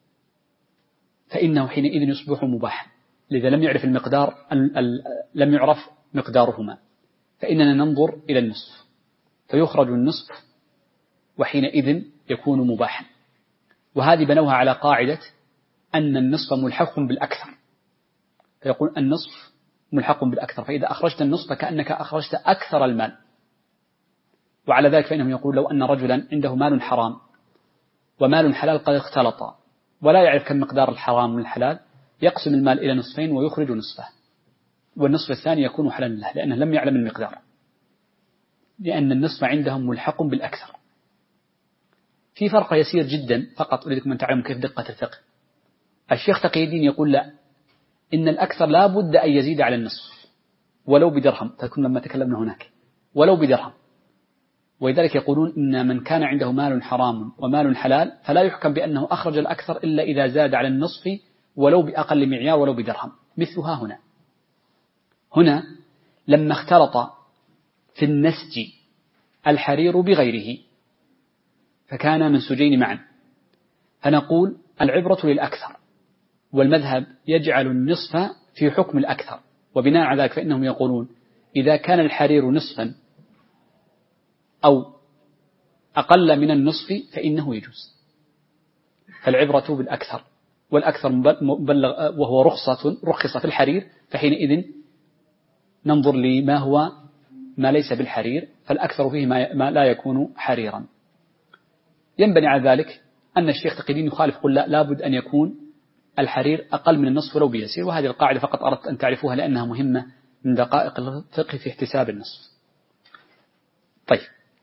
فإنه حينئذ يصبح مباحا، لذا لم يعرف المقدار، لم يعرف مقدارهما، فإننا ننظر إلى النصف فيخرج النصف وحينئذ يكون مباحا. وهذه بنوها على قاعدة أن النصف ملحق بالأكثر، فيقول النصف ملحق بالأكثر، فإذا أخرجت النصف فكأنك أخرجت أكثر المال. وعلى ذلك فإنهم يقول لو أن رجلا عنده مال حرام ومال حلال قد اختلطا ولا يعرف كم مقدار الحرام من الحلال، يقسم المال إلى نصفين ويخرج نصفه، والنصف الثاني يكون حلالا له لأنه لم يعلم المقدار، لأن النصف عندهم ملحق بالأكثر. في فرق يسير جدا فقط أريدكم أن تعلموا كيف دقة الفقه. الشيخ تقي الدين يقول لا، إن الأكثر لا بد أن يزيد على النصف ولو بدرهم، تكون لما تكلمنا هناك ولو بدرهم. ولذلك يقولون إن من كان عنده مال حرام ومال حلال فلا يحكم بأنه أخرج الأكثر إلا إذا زاد على النصف ولو بأقل معيار ولو بدرهم. مثلها هنا لما اختلط في النسج الحرير بغيره فكان منسوجين معا، فنقول العبرة للأكثر، والمذهب يجعل النصف في حكم الأكثر، وبناء على ذلك فإنهم يقولون إذا كان الحرير نصفا أو أقل من النصف فإنه يجوز، فالعبرة بالأكثر، والأكثر مبلغ وهو رخص في الحرير، فحينئذ ننظر لما هو ما ليس بالحرير، فالأكثر فيه ما لا يكون حريرا. ينبني على ذلك أن الشيخ تقي الدين يخالف، قل لا بد أن يكون الحرير أقل من النصف ولو بيسير، وهذه القاعدة فقط أردت أن تعرفوها لأنها مهمة من دقائق الفقه في احتساب النصف. طيب،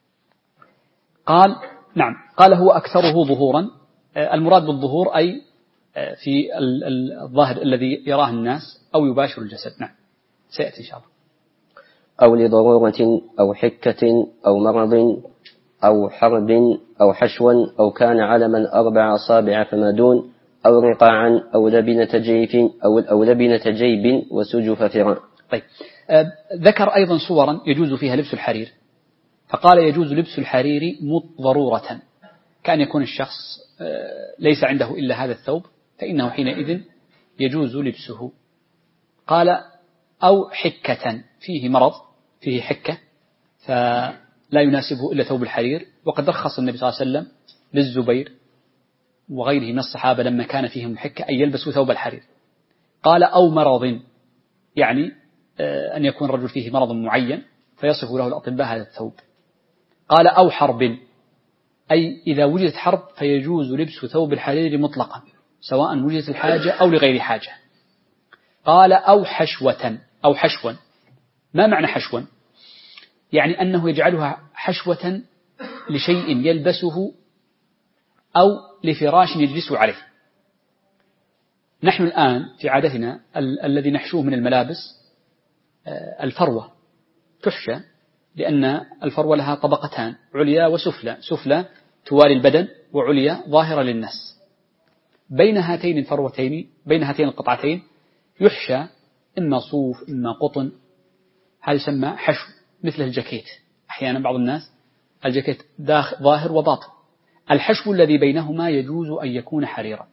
قال هو أكثره ظهورا، المراد بالظهور أي في الظاهر الذي يراه الناس أو يباشر الجسد. نعم سيأتي إن شاء الله. أو لضرورة أو حكة أو مرض أو حرب أو حشو أو كان علما 4 أصابع فما دون أو رقاعا أو لبنة جيب وسجف فراء. طيب، ذكر أيضا صورا يجوز فيها لبس الحرير، فقال يجوز لبس الحرير ضرورة، كان يكون الشخص ليس عنده إلا هذا الثوب فإنه حينئذ يجوز لبسه. قال أو حكة، فيه مرض فيه حكة فلا يناسبه إلا ثوب الحرير، وقد رخص النبي صلى الله عليه وسلم للزبير وغيره من الصحابة لما كان فيهم الحكة أن يلبسوا ثوب الحرير. قال أو مرض، يعني أن يكون الرجل فيه مرض معين فيصف له الأطباء هذا الثوب. قال أو حرب، أي إذا وجدت حرب فيجوز لبس ثوب الحرير مطلقا سواء وجدت الحاجة أو لغير حاجة. قال أو حشوة، أو حشوا، ما معنى حشوا؟ يعني أنه يجعلها حشوة لشيء يلبسه أو لفراش يجلس عليه. نحن الآن في عادتنا الذي نحشوه من الملابس الفروة تحشى، لأن الفروة لها طبقتان، عليا وسفلى، سفلى توالي البدن وعليا ظاهرة للناس. بين هاتين الفروتين، بين هاتين القطعتين يحشى إما صوف إما قطن، هذا يسمى حشو. مثل الجاكيت، أحيانا بعض الناس الجاكيت ظاهر وباطن، الحشو الذي بينهما يجوز أن يكون حريرا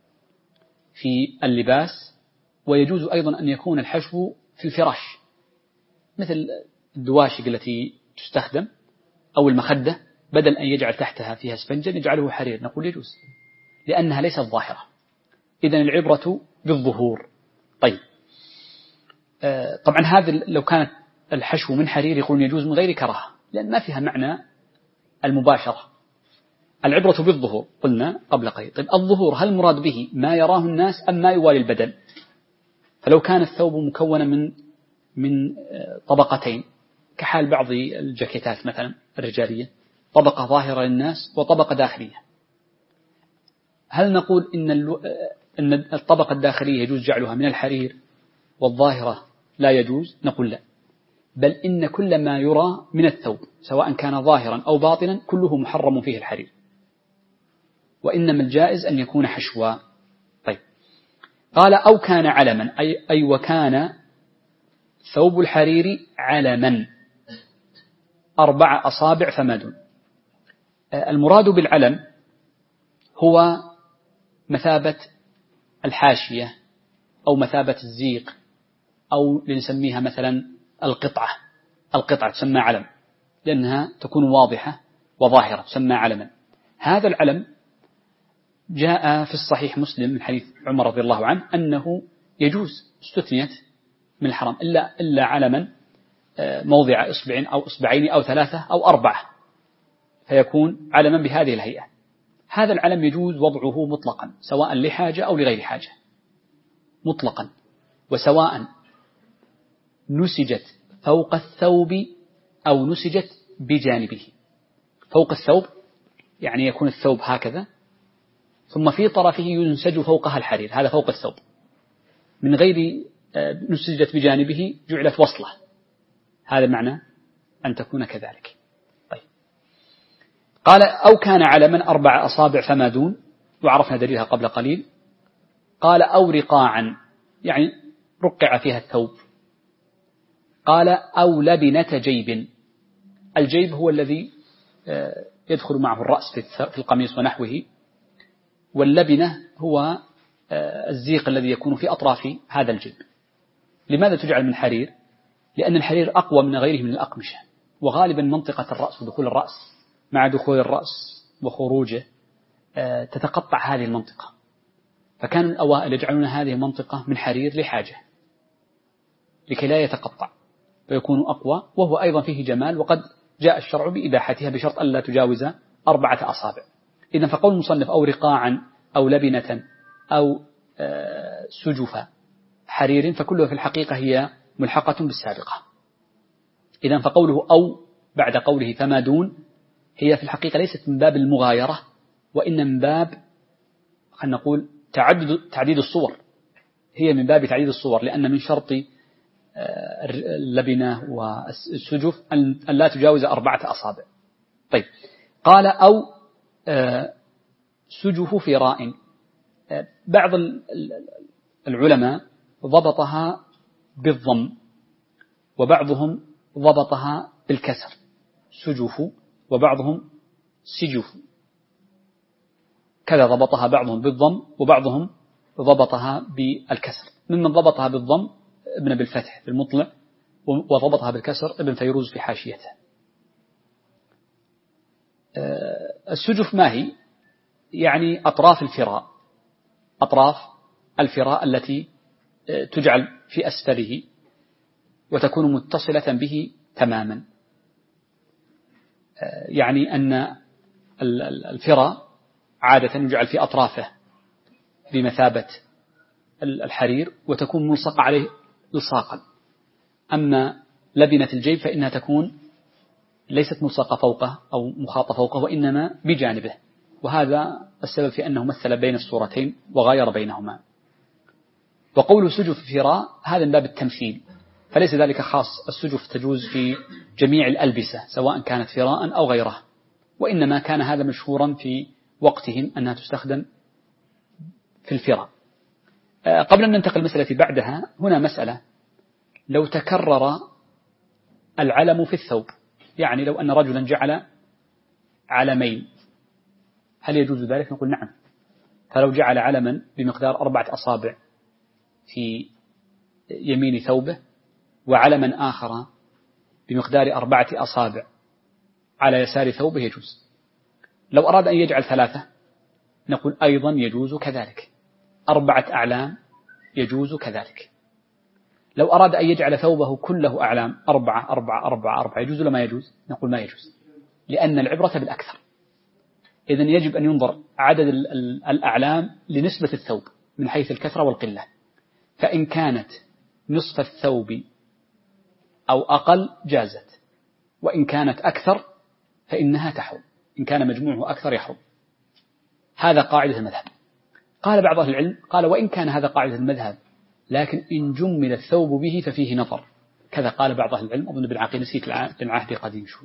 في اللباس، ويجوز أيضا أن يكون الحشو في الفراش مثل الدواشق التي تستخدم أو المخدة، بدل أن يجعل تحتها فيها سفنجا يجعله حرير، نقول يجوز لأنها ليست ظاهرة. إذن العبرة بالظهور. طيب، طبعا هذا لو كانت الحشو من حرير يقولون يجوز من غير كراهة لأن ما فيها معنى المباشرة. العبرة بالظهور قلنا قبل قليل. طيب، الظهور هل المراد به ما يراه الناس أم ما يوالي البدن؟ فلو كان الثوب مكون من طبقتين كحال بعض الجاكيتات مثلا الرجالية، طبقة ظاهرة للناس وطبقة داخلية، هل نقول إن الطبقة الداخلية يجوز جعلها من الحرير والظاهرة لا يجوز؟ نقول لا، بل إن كل ما يرى من الثوب سواء كان ظاهرا أو باطنا كله محرم فيه الحرير، وإنما الجائز أن يكون حشوا. طيب، قال أو كان علما، أي وكان ثوب الحرير علما 4 أصابع فما دون. المراد بالعلم هو مثابة الحاشية أو مثابة الزيق أو لنسميها مثلا القطعة تسمى علم، لأنها تكون واضحة وظاهرة تسمى علما. هذا العلم جاء في الصحيح مسلم من حديث عمر رضي الله عنه أنه يجوز استثنيت من الحرام إلا علما موضع إصبع أو إصبعين أو 3 أو 4 فيكون علما بهذه الهيئة. هذا العلم يجوز وضعه مطلقا سواء لحاجة أو لغير حاجة مطلقا، وسواء نسجت فوق الثوب أو نسجت بجانبه. فوق الثوب يعني يكون الثوب هكذا ثم في طرفه ينسج فوقها الحرير، هذا فوق الثوب. من غير نسجت بجانبه جعلت وصلة، هذا معنى أن تكون كذلك. طيب. قال أو كان علما 4 أصابع فما دون، وعرفنا دليلها قبل قليل. قال أو رقاعا يعني رقع فيها الثوب. قال أو لبنة جيب. الجيب هو الذي يدخل معه الرأس في القميص ونحوه، واللبنة هو الزيق الذي يكون في أطراف هذا الجيب. لماذا تجعل من حرير؟ لأن الحرير أقوى من غيره من الأقمشة، وغالبا منطقة الرأس ودخول الرأس مع دخول الرأس وخروجه تتقطع هذه المنطقة، فكان الأوائل يجعلون هذه المنطقة من حرير لحاجة لكي لا يتقطع ويكون أقوى، وهو أيضا فيه جمال، وقد جاء الشرع بإباحتها بشرط ألا تجاوز 4 أصابع. إذن فقول المصنف أو رقاعا أو لبنة أو سجف حرير فكلها في الحقيقة هي ملحقة بالسابقة. إذن فقوله أو بعد قوله فما دون هي في الحقيقة ليست من باب المغايرة، وإن من باب خلينا نقول تعديد الصور. هي من باب تعديد الصور، لأن من شرط اللبنة والسجف أن لا تجاوز 4 أصابع. طيب. قال أو سجف فراء. بعض العلماء ضبطها بالضم وبعضهم ضبطها بالكسر سجف، وبعضهم سجف، كذا ضبطها بعضهم بالضم وبعضهم ضبطها بالكسر. ممن ضبطها بالضم ابن بالفتح في المطلع، وضبطها بالكسر ابن فيروز في حاشيته. السجف ما هي؟ يعني أطراف الفراء التي تجعل في أسفله وتكون متصلة به تماما. يعني أن الفراء عادة يجعل في أطرافه بمثابة الحرير وتكون ملصقة عليه لصاقا. أما لبنة الجيب فإنها تكون ليست ملصقة فوقه أو مخاطة فوقه، وإنما بجانبه، وهذا السبب في أنه مثل بين الصورتين وغاير بينهما. وقول سجف فراء هذا من باب التمثيل، فليس ذلك خاص. السجف تجوز في جميع الألبسة سواء كانت فراء أو غيرها، وإنما كان هذا مشهورا في وقتهم أنها تستخدم في الفراء. قبل أن ننتقل المسألة بعدها، هنا مسألة: لو تكرر العلم في الثوب، يعني لو أن رجلا جعل علمين، هل يجوز ذلك؟ نقول نعم. فلو جعل علما بمقدار 4 أصابع في يمين ثوبه وعلما آخر بمقدار 4 أصابع على يسار ثوبه يجوز. لو أراد أن يجعل 3 نقول أيضا يجوز كذلك. 4 أعلام يجوز كذلك. لو أراد أن يجعل ثوبه كله أعلام 4 4 4 4 يجوز ولا ما يجوز؟ نقول ما يجوز، لأن العبرة بالأكثر. إذن يجب أن ينظر عدد الأعلام لنسبة الثوب من حيث الكثرة والقلة، فإن كانت نصف الثوب أو أقل جازت، وإن كانت أكثر فإنها تحرم، إن كان مجموعه أكثر يحرم. هذا قاعدة المذهب. قال بعض أهل العلم قال وإن كان هذا قاعدة المذهب لكن إن جمل الثوب به ففيه نظر، كذا قال بعض أهل العلم. أظن بالعقيل نسيت بالعهد قديم شوي.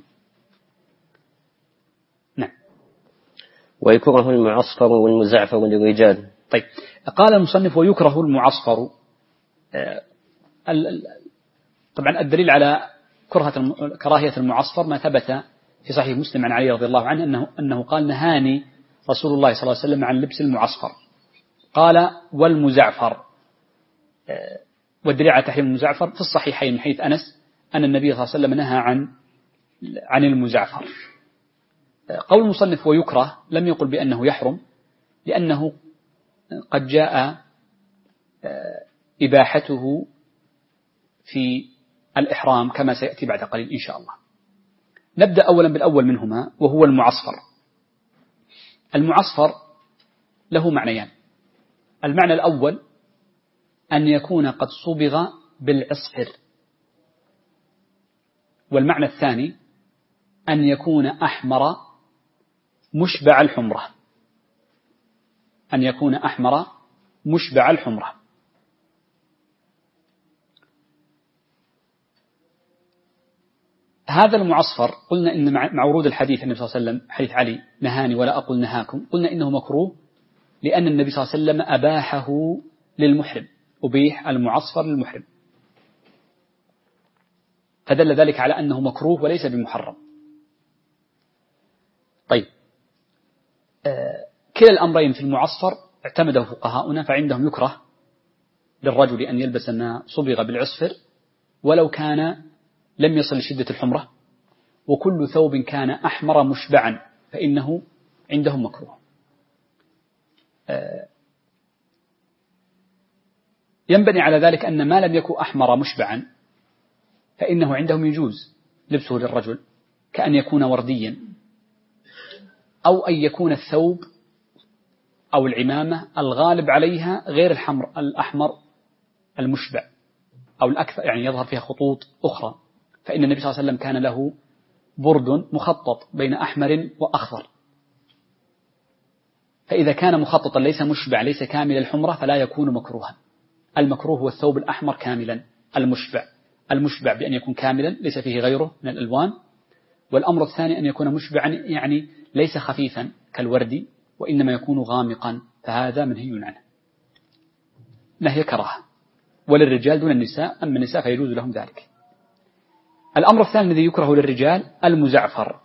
نعم. ويكره المعصفر والمزعفر للرجال. طيب. قال المصنف ويكره المعصفر. طبعا الدليل على كراهية المعصفر ما ثبت في صحيح مسلم عن علي رضي الله عنه أنه قال نهاني رسول الله صلى الله عليه وسلم عن لبس المعصفر، قال والمزعفر، والدليل على تحريم المزعفر في الصحيحين من حديث أنس أن النبي صلى الله عليه وسلم نهى عن المزعفر. قول المصنف ويكره لم يقل بأنه يحرم، لأنه قد جاء إباحته في الإحرام كما سيأتي بعد قليل إن شاء الله. نبدأ أولا بالأول منهما وهو المعصفر. المعصفر له معنيان: المعنى الأول أن يكون قد صبغ بالعصفر، والمعنى الثاني أن يكون أحمر مشبع الحمرة، أن يكون أحمر مشبع الحمرة. هذا المعصفر قلنا إن مع ورود الحديث النبي صلى الله عليه وسلم حديث علي نهاني ولا أقول نهاكم، قلنا إنه مكروه لأن النبي صلى الله عليه وسلم أباحه للمحرم، أبيح المعصفر للمحرم، فدل ذلك على أنه مكروه وليس بمحرم. طيب، كلا الأمرين في المعصفر اعتمده فقهاؤنا، فعندهم يكره للرجل أن يلبس ما صبغ بالعصفر ولو كان لم يصل لشدة الحمرة، وكل ثوب كان أحمر مشبعا فإنه عندهم مكروه. ينبني على ذلك أن ما لم يكن أحمر مشبعا فإنه عندهم يجوز لبسه للرجل، كأن يكون ورديا، أو أن يكون الثوب أو العمامة الغالب عليها غير الأحمر المشبع أو الأكثر، يعني يظهر فيها خطوط أخرى، فإن النبي صلى الله عليه وسلم كان له برد مخطط بين أحمر وأخضر، فإذا كان مخططا ليس مشبع ليس كامل الحمرة فلا يكون مكروها. المكروه هو الثوب الأحمر كاملا المشبع بأن يكون كاملا ليس فيه غيره من الألوان، والأمر الثاني أن يكون مشبعا يعني ليس خفيفا كالوردي وإنما يكون غامقا، فهذا منهي عنه نهي كراهة، وللرجال دون النساء، أما النساء فيجوز لهم ذلك. الأمر الثاني الذي يكره للرجال المزعفر،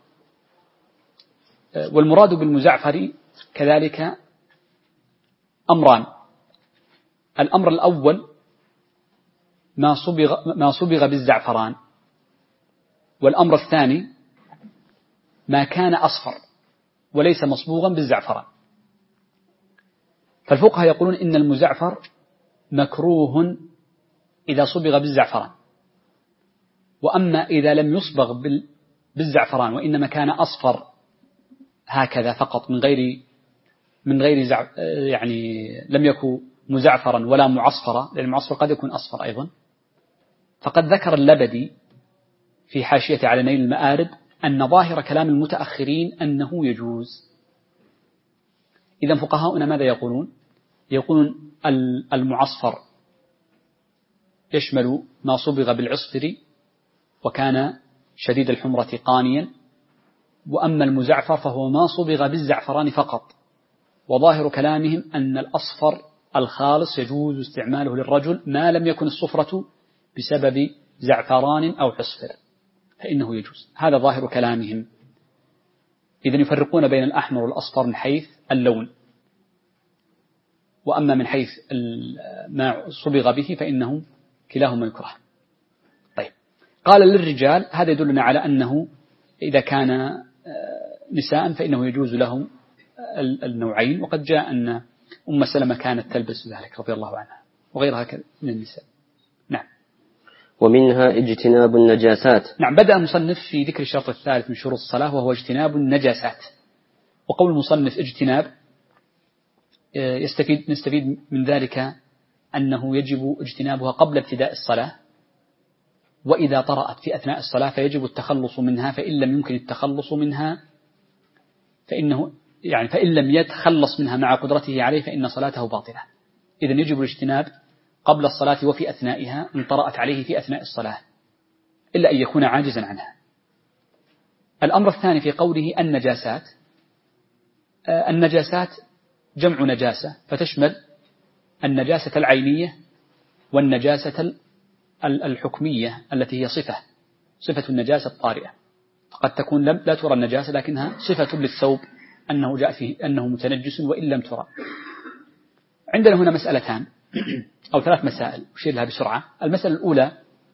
والمراد بالمزعفر كذلك أمران: الأمر الأول ما صبغ بالزعفران، والأمر الثاني ما كان أصفر وليس مصبوغا بالزعفران. فالفقهاء يقولون إن المزعفر مكروه إذا صبغ بالزعفران، وأما إذا لم يصبغ بالزعفران وإنما كان أصفر هكذا فقط من غير يعني لم يكن مزعفرا ولا معصفرا، لأن المعصفر قد يكون أصفر أيضا، فقد ذكر اللبدي في حاشية على نيل المآرب أن ظاهر كلام المتأخرين أنه يجوز. إذن فقهاؤنا ماذا يقولون؟ يقولون المعصفر يشمل ما صبغ بالعصفر وكان شديد الحمرة قانيا، وأما المزعفر فهو ما صبغ بالزعفران فقط، وظاهر كلامهم أن الأصفر الخالص يجوز استعماله للرجل ما لم يكن الصفرة بسبب زعفران أو عصفر فإنه يجوز. هذا ظاهر كلامهم. إذن يفرقون بين الأحمر والأصفر من حيث اللون، وأما من حيث ما صبغ به فإنه كلاهما يكره. طيب، قال للرجال، هذا يدلنا على أنه إذا كان نساء فإنه يجوز لهم النوعين، وقد جاء أن أم سلمة كانت تلبس ذلك رضي الله عنها وغيرها من النساء. نعم. ومنها اجتناب النجاسات. نعم، بدأ المصنف في ذكر الشرط الثالث من شروط الصلاة وهو اجتناب النجاسات. وقول المصنف اجتناب نستفيد من ذلك أنه يجب اجتنابها قبل ابتداء الصلاة، وإذا طرأت في أثناء الصلاة فيجب التخلص منها، فإن لم يمكن التخلص منها فإن لم يتخلص منها مع قدرته عليه فإن صلاته باطلة. إذن يجب الاجتناب قبل الصلاة وفي أثنائها إن طرأت عليه في أثناء الصلاة، إلا أن يكون عاجزا عنها. الأمر الثاني في قوله النجاسات جمع نجاسة، فتشمل النجاسة العينية والنجاسة الحكمية التي هي صفة النجاسة الطارئة، قد تكون لا ترى النجاسة لكنها صفة للثوب أنه جاء فيه أنه متنجس وإن لم ترى. عندنا هنا مسألتان أو 3 مسائل أشير لها بسرعة. المسألة الأولى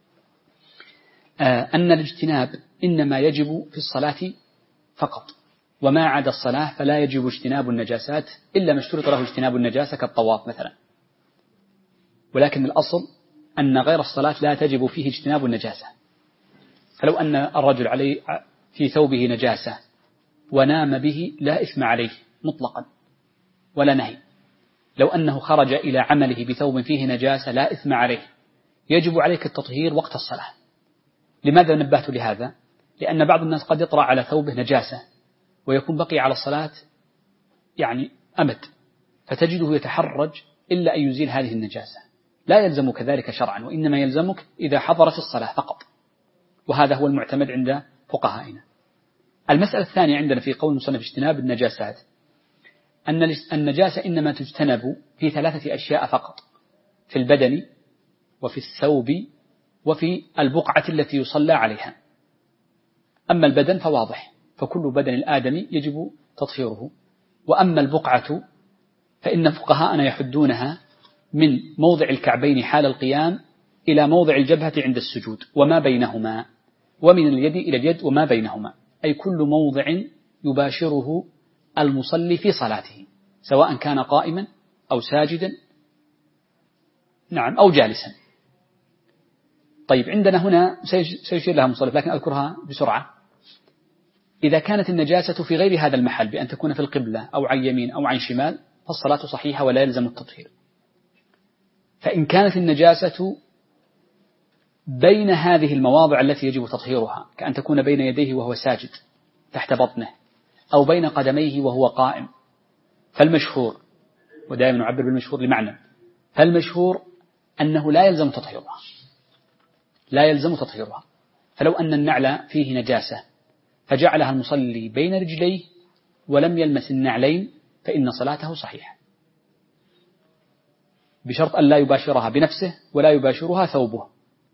أن الاجتناب إنما يجب في الصلاة فقط، وما عدا الصلاة فلا يجب اجتناب النجاسات إلا ما اشترط له اجتناب النجاسة كالطواف مثلا. ولكن الأصل أن غير الصلاة لا تجب فيه اجتناب النجاسة. فلو أن الرجل عليه في ثوبه نجاسة ونام به لا إثم عليه مطلقا ولا نهي. لو أنه خرج إلى عمله بثوب فيه نجاسة لا إثم عليه، يجب عليك التطهير وقت الصلاة. لماذا نبهت لهذا؟ لأن بعض الناس قد يطرأ على ثوبه نجاسة ويكون بقي على الصلاة يعني أمد، فتجده يتحرج إلا أن يزيل هذه النجاسة. لا يلزمك ذلك شرعا، وإنما يلزمك إذا حضرت الصلاة فقط، وهذا هو المعتمد عند فقهائنا. المسألة الثانية عندنا في قول المصنف اجتناب النجاسات، أن النجاسة إنما تجتنب في 3 أشياء فقط: في البدن وفي الثوب وفي البقعة التي يصلى عليها. أما البدن فواضح، فكل بدن الآدمي يجب تطهيره. وأما البقعة فإن فقهاءنا يحدونها من موضع الكعبين حال القيام إلى موضع الجبهة عند السجود وما بينهما، ومن اليد إلى اليد وما بينهما، أي كل موضع يباشره المصلي في صلاته سواء كان قائما أو ساجدا أو جالسا. طيب عندنا هنا سيشير لها مصنف لكن أذكرها بسرعة. إذا كانت النجاسة في غير هذا المحل بأن تكون في القبلة أو عن يمين أو عن شمال فالصلاة صحيحة ولا يلزم التطهير. فإن كانت النجاسة بين هذه المواضع التي يجب تطهيرها، كأن تكون بين يديه وهو ساجد تحت بطنه، أو بين قدميه وهو قائم، فالمشهور، ودائما نعبر بالمشهور لمعنى، فالمشهور أنه لا يلزم تطهيرها. فلو أن النعل فيه نجاسة فجعلها المصلي بين رجليه ولم يلمس النعلين فإن صلاته صحيحة، بشرط أن لا يباشرها بنفسه ولا يباشرها ثوبه.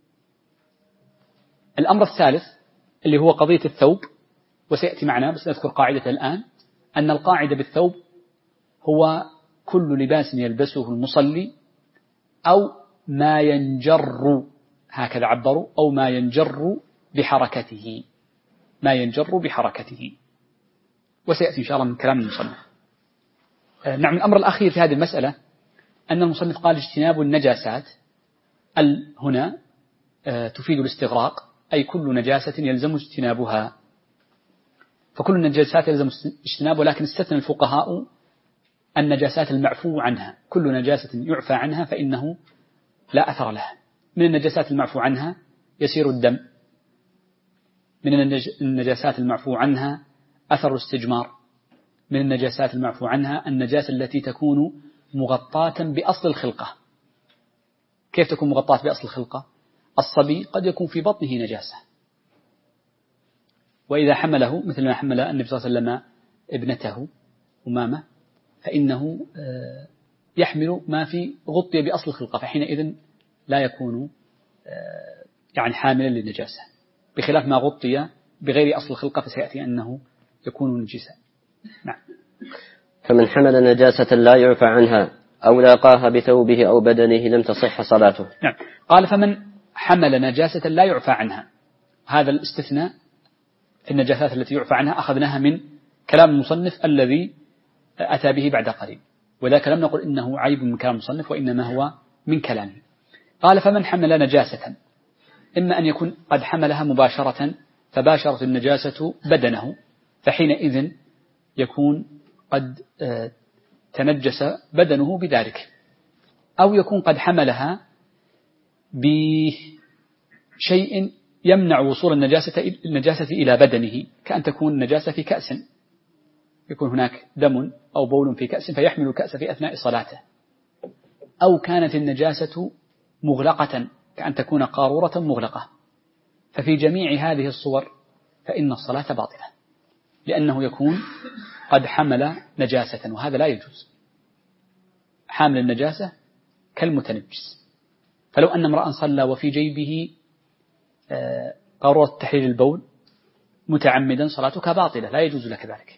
الأمر الثالث اللي هو قضية الثوب، وسيأتي معنا بس نذكر قاعدة الآن، أن القاعدة بالثوب هو كل لباس يلبسه المصلي أو ما ينجر، هكذا عبروا، أو ما ينجر بحركته، وسيأتي إن شاء الله من كلام المصنف. نعم. الأمر الأخير في هذه المسألة أن المصنف قال اجتناب النجاسات، هنا تفيد الاستغراق، أي كل نجاسة يلزم اجتنابها، فكل النجاسات يلزم اجتناب، ولكن استثنى الفقهاء النجاسات المعفو عنها. كل نجاسة يعفى عنها فإنه لا أثر لها. من النجاسات المعفو عنها يسير الدم، من النجاسات المعفو عنها أثر الاستجمار، من النجاسات المعفو عنها النجاسة التي تكون مغطاة بأصل الخلقة. كيف تكون مغطاة بأصل الخلقة؟ الصبي قد يكون في بطنه نجاسة، وإذا حمله مثل ما حمل النبي صلى الله عليه وسلم ابنته أمامة فإنه يحمل ما في غطي بأصل الخلقة، فحينئذ لا يكون حاملا للنجاسة، بخلاف ما غطي بغير أصل الخلقة فسيأتي أنه يكون نجسا. نعم. فمن حمل نجاسة لا يعفى عنها أو لاقاها بثوبه أو بدنه لم تصح صلاته. نعم. قال فمن حمل نجاسة لا يعفى عنها، هذا الاستثناء في النجاسات التي يعفى عنها أخذناها من كلام المصنف الذي أتى به بعد قليل، وذاك لم نقل إنه عيب من كلام المصنف وإنما هو من كلامه. قال فمن حمل نجاسة، إما أن يكون قد حملها مباشرة فباشرت النجاسة بدنه فحينئذ يكون قد تنجس بدنه بذلك، أو يكون قد حملها بشيء يمنع وصول النجاسة إلى بدنه، كأن تكون النجاسة في كأس، يكون هناك دم أو بول في كأس فيحمل الكأس في أثناء صلاته، أو كانت النجاسة مغلقة كأن تكون قارورة مغلقة. ففي جميع هذه الصور فإن الصلاة باطلة، لأنه يكون قد حمل نجاسة، وهذا لا يجوز. حامل النجاسة كالمتنجس، فلو أن امرأ صلى وفي جيبه قارورة تحليل البول متعمدا صلاتك باطلة، لا يجوز لك ذلك.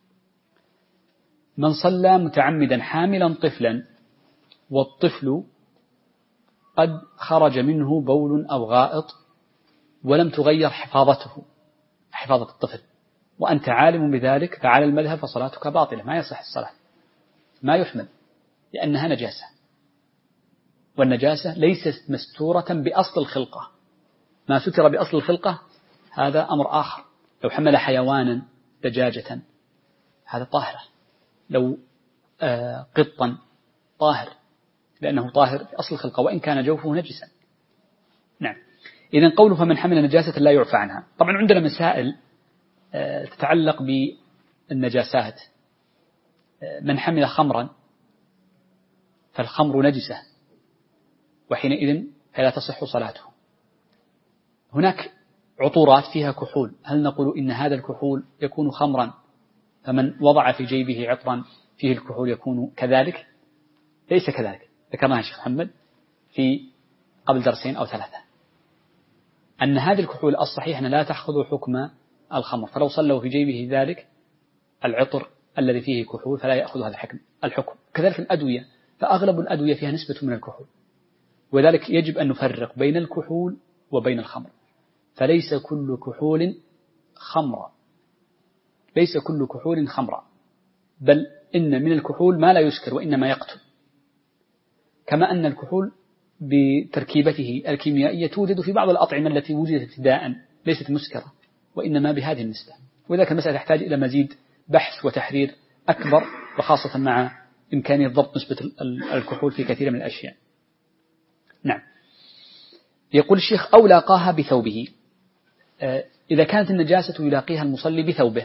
من صلى متعمدا حاملا طفلا والطفل قد خرج منه بول أو غائط ولم تغير حفاظة الطفل وأنت عالم بذلك، فعلى المذهب فصلاتك باطلة، ما يصح الصلاة، ما يحمل، لأنها نجاسة، والنجاسة ليست مستورة بأصل الخلقة. ما ستر بأصل الخلقة هذا أمر آخر. لو حمل حيوانا دجاجة هذا طاهرة، لو قطا طاهر، لأنه طاهر في أصل الخلقة وإن كان جوفه نجسا. نعم. إذن قوله فمن حمل نجاسة لا يعفى عنها. طبعا عندنا مسائل تتعلق بالنجاسات. من حمل خمرا فالخمر نجسة وحينئذ فلا تصح صلاته. هناك عطورات فيها كحول، هل نقول إن هذا الكحول يكون خمرا فمن وضع في جيبه عطرا فيه الكحول يكون كذلك؟ ليس كذلك. ذكرناها شيخ محمد في قبل درسين أو 3 أن هذه الكحول الصحيح أن لا تأخذ حكم الخمر، فلو صلوا في جيبه ذلك العطر الذي فيه كحول فلا يأخذ هذا الحكم. كذلك الأدوية، فأغلب الأدوية فيها نسبة من الكحول، وذلك يجب أن نفرق بين الكحول وبين الخمر. فليس كل كحول خمرا، ليس كل كحول خمرا، بل إن من الكحول ما لا يسكر وإنما يقتل، كما أن الكحول بتركيبته الكيميائية توجد في بعض الأطعمة التي وجدت ابتداء ليست مسكرة وإنما بهذه النسبة. وذلك المسألة تحتاج إلى مزيد بحث وتحرير أكبر، وخاصة مع إمكانية ضبط نسبة الكحول في كثير من الأشياء. نعم. يقول الشيخ أو لاقاها بثوبه. إذا كانت النجاسة يلاقيها المصلي بثوبه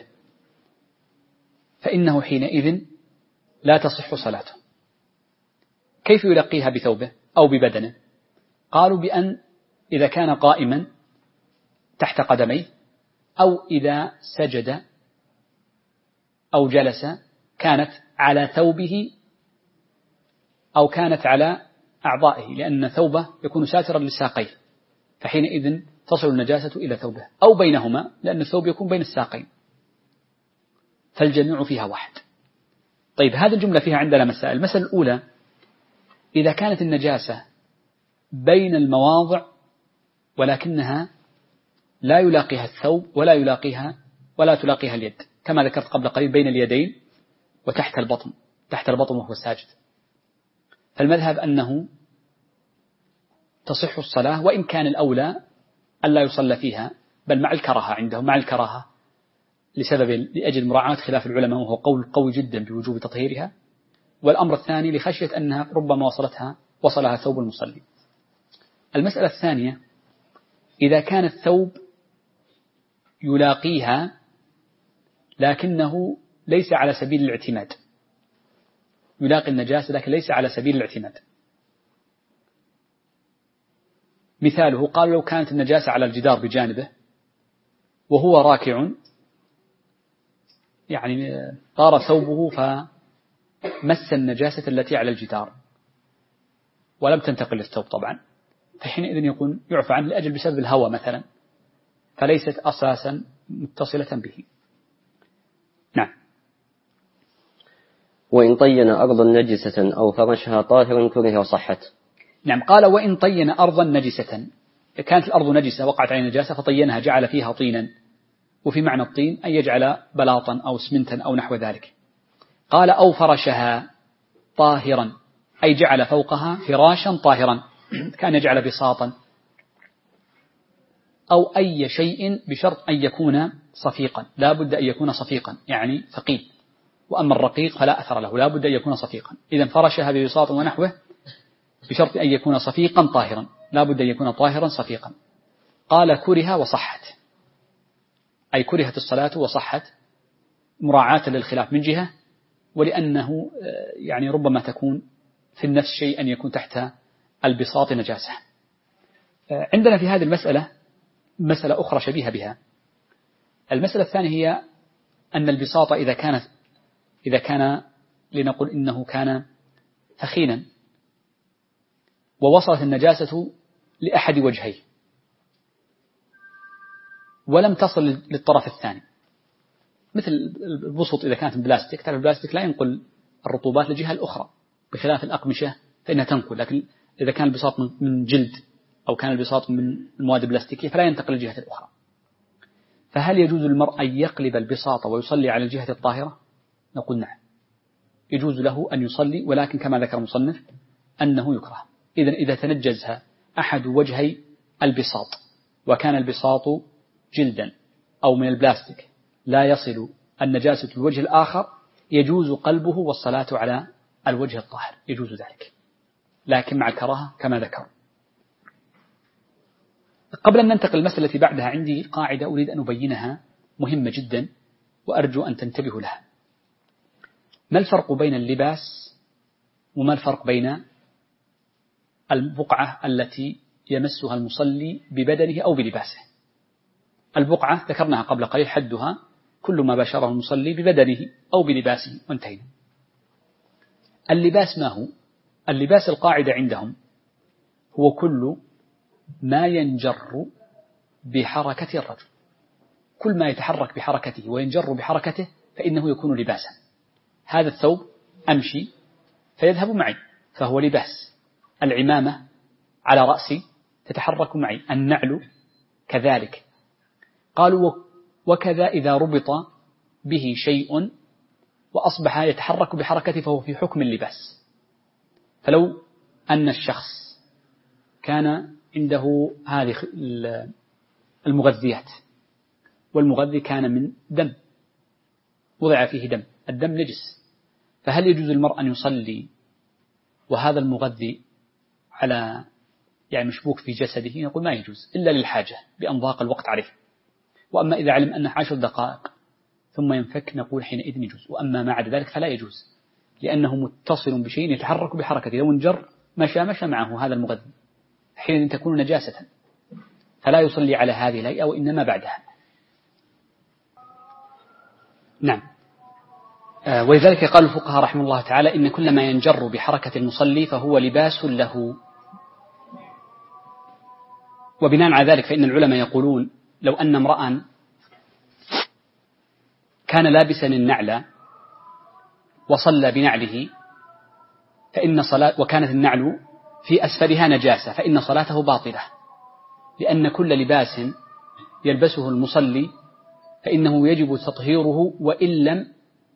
فإنه حينئذ لا تصح صلاته. كيف يلاقيها بثوبه أو ببدنه؟ قالوا بأن إذا كان قائما تحت قدميه أو إذا سجد أو جلس كانت على ثوبه أو كانت على أعضائه، لأن ثوبه يكون ساترا للساقين، فحينئذ تصل النجاسة إلى ثوبه، أو بينهما لأن الثوب يكون بين الساقين، فالجميع فيها واحد. طيب هذه الجملة فيها عندنا مسائل. المسألة الأولى إذا كانت النجاسة بين المواضع ولكنها لا يلاقيها الثوب ولا تلاقيها اليد، كما ذكرت قبل قليل بين اليدين وتحت البطن، تحت البطن وهو ساجد، فالمذهب أنه تصح الصلاة، وإن كان الأولى ألا يصلى فيها، بل مع الكراهة عندهم، مع الكراهة لأجل مراعاة خلاف العلماء، وهو قول قوي جدا بوجوب تطهيرها. والأمر الثاني لخشية أنها ربما وصلها ثوب المصلي. المسألة الثانية إذا كان الثوب يلاقيها لكنه ليس على سبيل الاعتماد، يلاقي النجاسة لكن ليس على سبيل الاعتماد. مثاله قال لو كانت النجاسة على الجدار بجانبه وهو راكع، يعني طار ثوبه فمس النجاسة التي على الجدار ولم تنتقل للثوب طبعا، فحينئذ يكون يعفى عنه لأجل بسبب الهوى مثلا، فليست أساسا متصلة به. نعم. وإن طين أرضا نجسة أو فرشها طاهرا كره وصحت. نعم. قال وإن طين أرضا نجسة، كانت الأرض نجسة وقعت عليه نجاسة فطينها جعل فيها طينا، وفي معنى الطين أن يجعل بلاطا أو اسمنتا أو نحو ذلك. قال أو فرشها طاهرا أي جعل فوقها فراشا طاهرا، كان يجعل بساطا أو أي شيء بشرط أن يكون صفيقا، لا بد أن يكون صفيقا يعني ثقيل، وأما الرقيق فلا أثر له، لا بد أن يكون صفيقا. إذا فرشها ببساط ونحوه بشرط أن يكون صفيقا طاهرا، لا بد أن يكون طاهرا صفيقا. قال كره وصحت، أي كرهت الصلاة وصحت مراعاة للخلاف من جهة، ولأنه يعني ربما تكون في النفس شيء أن يكون تحت البساط نجاسة. عندنا في هذه المسألة مسألة أخرى شبيهة بها. المسألة الثانية هي أن البساط إذا كان لنقل إنه كان ثخينا ووصلت النجاسة لأحد وجهيه ولم تصل للطرف الثاني، مثل البسط إذا كانت من بلاستيك، تعرف البلاستيك لا ينقل الرطوبات للجهة الأخرى بخلاف الأقمشة فإنها تنقل، لكن إذا كان البساط من جلد أو كان البساط من المواد البلاستيكية فلا ينتقل للجهة الأخرى. فهل يجوز للمرء أن يقلب البساط ويصلي على الجهة الطاهرة؟ نقول نعم، يجوز له أن يصلي، ولكن كما ذكر المصنف أنه يكره. إذا تنجزها أحد وجهي البساط وكان البساط جلدا أو من البلاستيك لا يصل النجاسة الوجه الآخر، يجوز قلبه والصلاة على الوجه الطاهر، يجوز ذلك، لكن مع الكراهة كما ذكر. قبل أن ننتقل المسألة التي بعدها عندي قاعدة أريد أن أبينها مهمة جدا وأرجو أن تنتبهوا لها. ما الفرق بين اللباس وما الفرق بين البقعة التي يمسها المصلي ببدنه أو بلباسه؟ البقعة ذكرناها قبل قليل، حدها كل ما باشره المصلي ببدنه أو بلباسه وانتهينا. اللباس ما هو؟ اللباس القاعدة عندهم هو كل ما ينجر بحركة الرجل، كل ما يتحرك بحركته وينجر بحركته فإنه يكون لباسا. هذا الثوب أمشي فيذهب معي فهو لباس، العمامة على رأسي تتحرك معي، النعل كذلك. قالوا وكذا إذا ربط به شيء وأصبح يتحرك بحركته فهو في حكم اللباس. فلو أن الشخص كان عنده هذه المغذيات والمغذي كان من دم، وضع فيه دم، الدم نجس، فهل يجوز للمرء أن يصلي وهذا المغذي على مشبوك في جسده؟ نقول ما يجوز إلا للحاجة بأن ضاق الوقت عليه. وأما إذا علم أنه 10 دقائق ثم ينفك نقول حينئذ يجوز، وأما ما عدا ذلك فلا يجوز، لأنه متصل بشيء يتحرك بحركته، لو انجر مشى معه هذا المغذي، حينئذ تكون نجاسة، فلا يصلي على هذه الهيئة وإنما بعدها. نعم. ولذلك قال الفقهاء رحمه الله تعالى إن كل ما ينجر بحركة المصلي فهو لباس له. وبناء على ذلك فإن العلماء يقولون لو أن امرأ كان لابسا النعل وصلى بنعله وكانت النعل في أسفلها نجاسة فإن صلاته باطلة، لأن كل لباس يلبسه المصلي فإنه يجب تطهيره وإن لم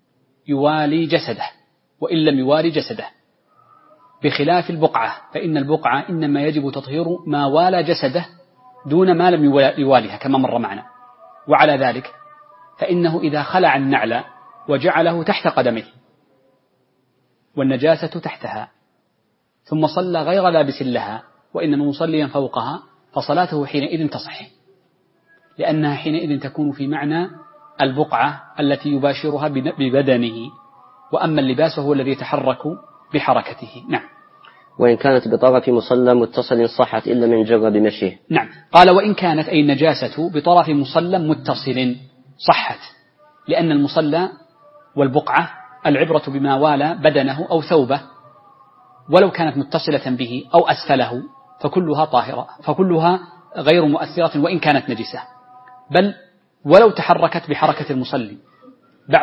يوالي جسده، بخلاف البقعة فإن البقعة إنما يجب تطهير ما والى جسده دون ما لم يواليها كما مر معنا. وعلى ذلك فإنه إذا خلع النعل وجعله تحت قدمه والنجاسة تحتها ثم صلى غير لابس لها وإنما مصليا فوقها فصلاته حينئذ تصح، لأنها حينئذ تكون في معنى البقعة التي يباشرها ببدنه، وأما اللباس هو الذي يتحرك بحركته. نعم. وإن كانت بطرف مصلى متصل صحت إلا من جر بمشيه. نعم. قال وإن كانت أي النجاسة بطرف مصلى متصل صحت، لأن المصلى والبقعة العبرة بما والى بدنه أو ثوبه، ولو كانت متصلة به أو أسفله فكلها طاهرة، فكلها غير مؤثرة وإن كانت نجسة، بل ولو تحركت بحركة المصلي. بعض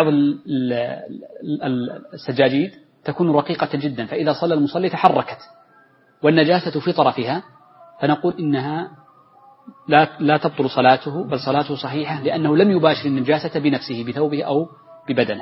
السجاجيد تكون رقيقة جدا، فإذا صلى المصلي تحركت والنجاسة في طرفها فنقول إنها لا تبطل صلاته، بل صلاته صحيحة، لأنه لم يباشر النجاسة بنفسه بثوبه أو ببدنه.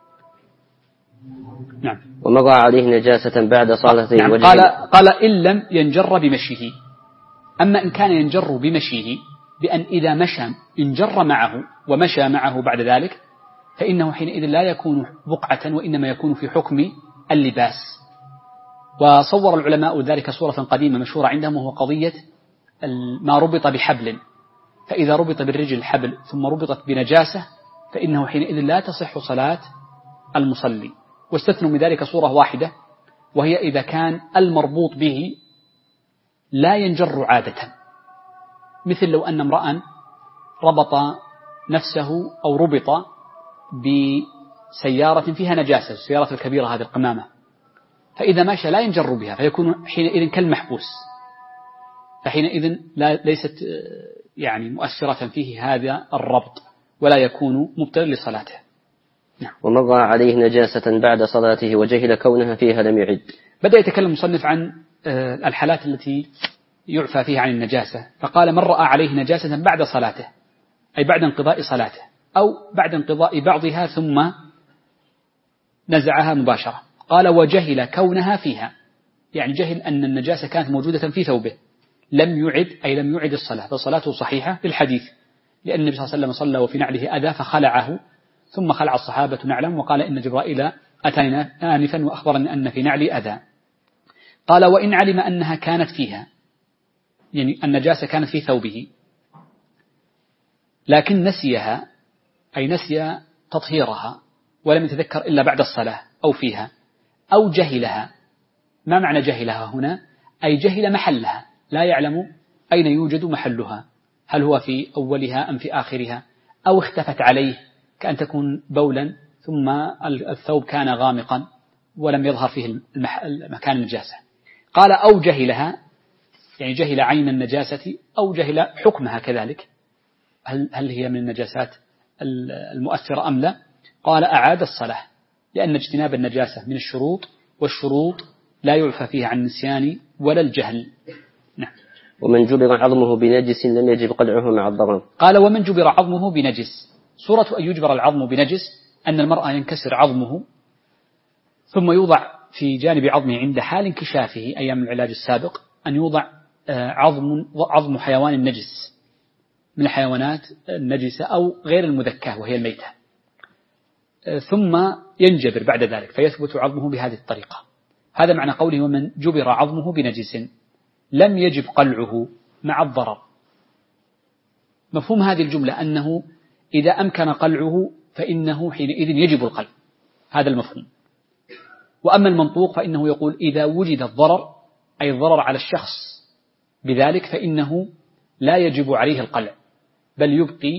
نعم. ومر عليه نجاسة بعد صلاته. نعم. قال إن لم ينجر بمشيه. أما إن كان ينجر بمشيه بأن إذا مشى انجر معه ومشى معه بعد ذلك فإنه حينئذ لا يكون بقعة وإنما يكون في حكم اللباس. وصور العلماء ذلك صورة قديمة مشهورة عندهم، وهو قضية ما ربط بحبل، فإذا ربط بالرجل الحبل ثم ربطت بنجاسة فإنه حينئذ لا تصح صلاة المصلي. واستثنوا من ذلك صورة واحدة، وهي إذا كان المربوط به لا ينجر عادة، مثل لو أن امرأ ربط نفسه أو ربط بسيارة فيها نجاسة، السيارة الكبيرة هذه القمامة، فإذا مشى لا ينجر بها فيكون حينئذ كالمحبوس، فحينئذ ليست يعني مؤثرة فيه هذا الربط ولا يكون مبطلا لصلاته. نعم. ومر عليه نجاسة بعد صلاته وجهل كونها فيها لم يعد. بدأ يتكلم المصنف عن الحالات التي يعفى فيها عن النجاسة، فقال من رأى عليه نجاسة بعد صلاته أي بعد انقضاء صلاته أو بعد انقضاء بعضها ثم نزعها مباشرة. قال وجهل كونها فيها، يعني جهل أن النجاسة كانت موجودة في ثوبه، لم يعد أي لم يعد الصلاة، فصلاته صحيحة للحديث، لأن النبي صلى الله عليه وسلم صلى وفي نعله أذى فخلعه ثم خلع الصحابة نعلم وقال إن جبرائيل أتاني آنفا وأخبرني أن في نعلي أذى. قال وإن علم أنها كانت فيها، يعني النجاسة كانت في ثوبه لكن نسيها أي نسي تطهيرها ولم يتذكر إلا بعد الصلاة أو فيها، أو جهلها. ما معنى جهلها هنا؟ أي جهل محلها، لا يعلم أين يوجد محلها، هل هو في أولها أم في آخرها، أو اختفت عليه كأن تكون بولا ثم الثوب كان غامقا ولم يظهر فيه مكان النجاسة. قال أو جهلها يعني جهل عين النجاسة أو جهل حكمها كذلك، هل هي من النجاسات المؤثرة أم لا. قال أعاد الصلاة، لأن اجتناب النجاسة من الشروط، والشروط لا يعفى فيها عن النسيان ولا الجهل. نعم. ومن جبر عظمه بنجس لم يجب قلعه مع الضرر. قال ومن جبر عظمه بنجس، صورة أن يجبر العظم بنجس أن المرأة ينكسر عظمه ثم يوضع في جانب عظمه عند حال انكشافه أيام العلاج السابق أن يوضع عظم حيوان نجس من الحيوانات النجسة أو غير المذكاة وهي الميتة، ثم ينجبر بعد ذلك فيثبت عظمه بهذه الطريقة. هذا معنى قوله ومن جبر عظمه بنجس لم يجب قلعه مع الضرر. مفهوم هذه الجملة أنه إذا أمكن قلعه فإنه حينئذ يجب القلع، هذا المفهوم. وأما المنطوق فإنه يقول إذا وجد الضرر أي الضرر على الشخص بذلك فإنه لا يجب عليه القلع، بل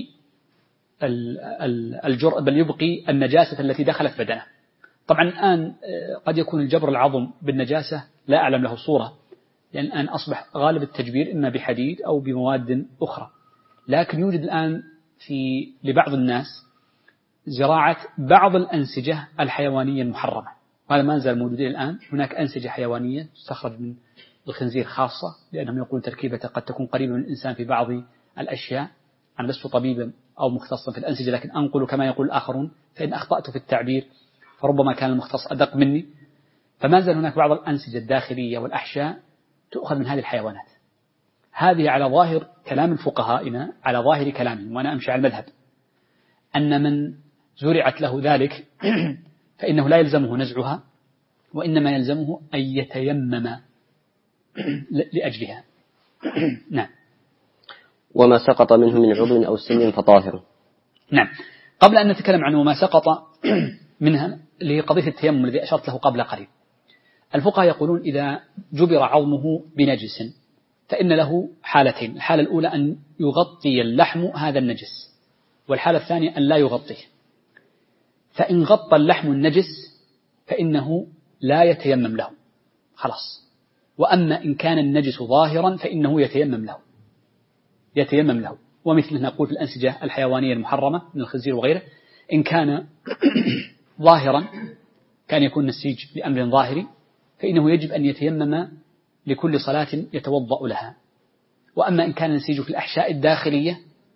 يبقي النجاسة التي دخلت بدنه. طبعا الآن قد يكون الجبر العظم بالنجاسة لا أعلم له صورة، لأن الآن أصبح غالب التجبير إما بحديد أو بمواد أخرى، لكن يوجد الآن لبعض الناس زراعة بعض الأنسجة الحيوانية المحرمة، وهذا ما زال موجود الآن. هناك أنسجة حيوانية تستخرج من الخنزير خاصة، لأنهم يقولون تركيبة قد تكون قريبة من الإنسان في بعض الأشياء. أنا لست طبيبا أو مختصا في الأنسجة، لكن أنقل كما يقول الآخرون، فإن أخطأت في التعبير فربما كان المختص أدق مني. فما زال هناك بعض الأنسجة الداخلية والأحشاء تؤخذ من هذه الحيوانات. هذه على ظاهر كلام الفقهائنا، على ظاهر كلامهم، وأنا أمشي على المذهب أن من زرعت له ذلك فإنه لا يلزمه نزعها، وإنما يلزمه أن يتيمم لأجلها. نعم. وما سقط منه من عضو أو سن فطاهر. نعم. قبل أن نتكلم عن وما سقط منها اللي هي قضية التيمم الذي أشرت له قبل قليل، الفقهاء يقولون إذا جبر عظمه بنجس فإن له حالتين. الحالة الأولى أن يغطي اللحم هذا النجس، والحالة الثانية أن لا يغطيه. فإن غطى اللحم النجس فإنه لا يتيمم له خلاص. وأما إن كان النجس ظاهرا فإنه يتيمم له. ومثل نقول في الأنسجة الحيوانية المحرمة من الخنزير وغيره، إن كان ظاهرا كان يكون نسيج لأمر ظاهري فإنه يجب أن يتيمم لكل صلاة يتوضأ لها. وأما إن كان النسيج في الأحشاء الداخلية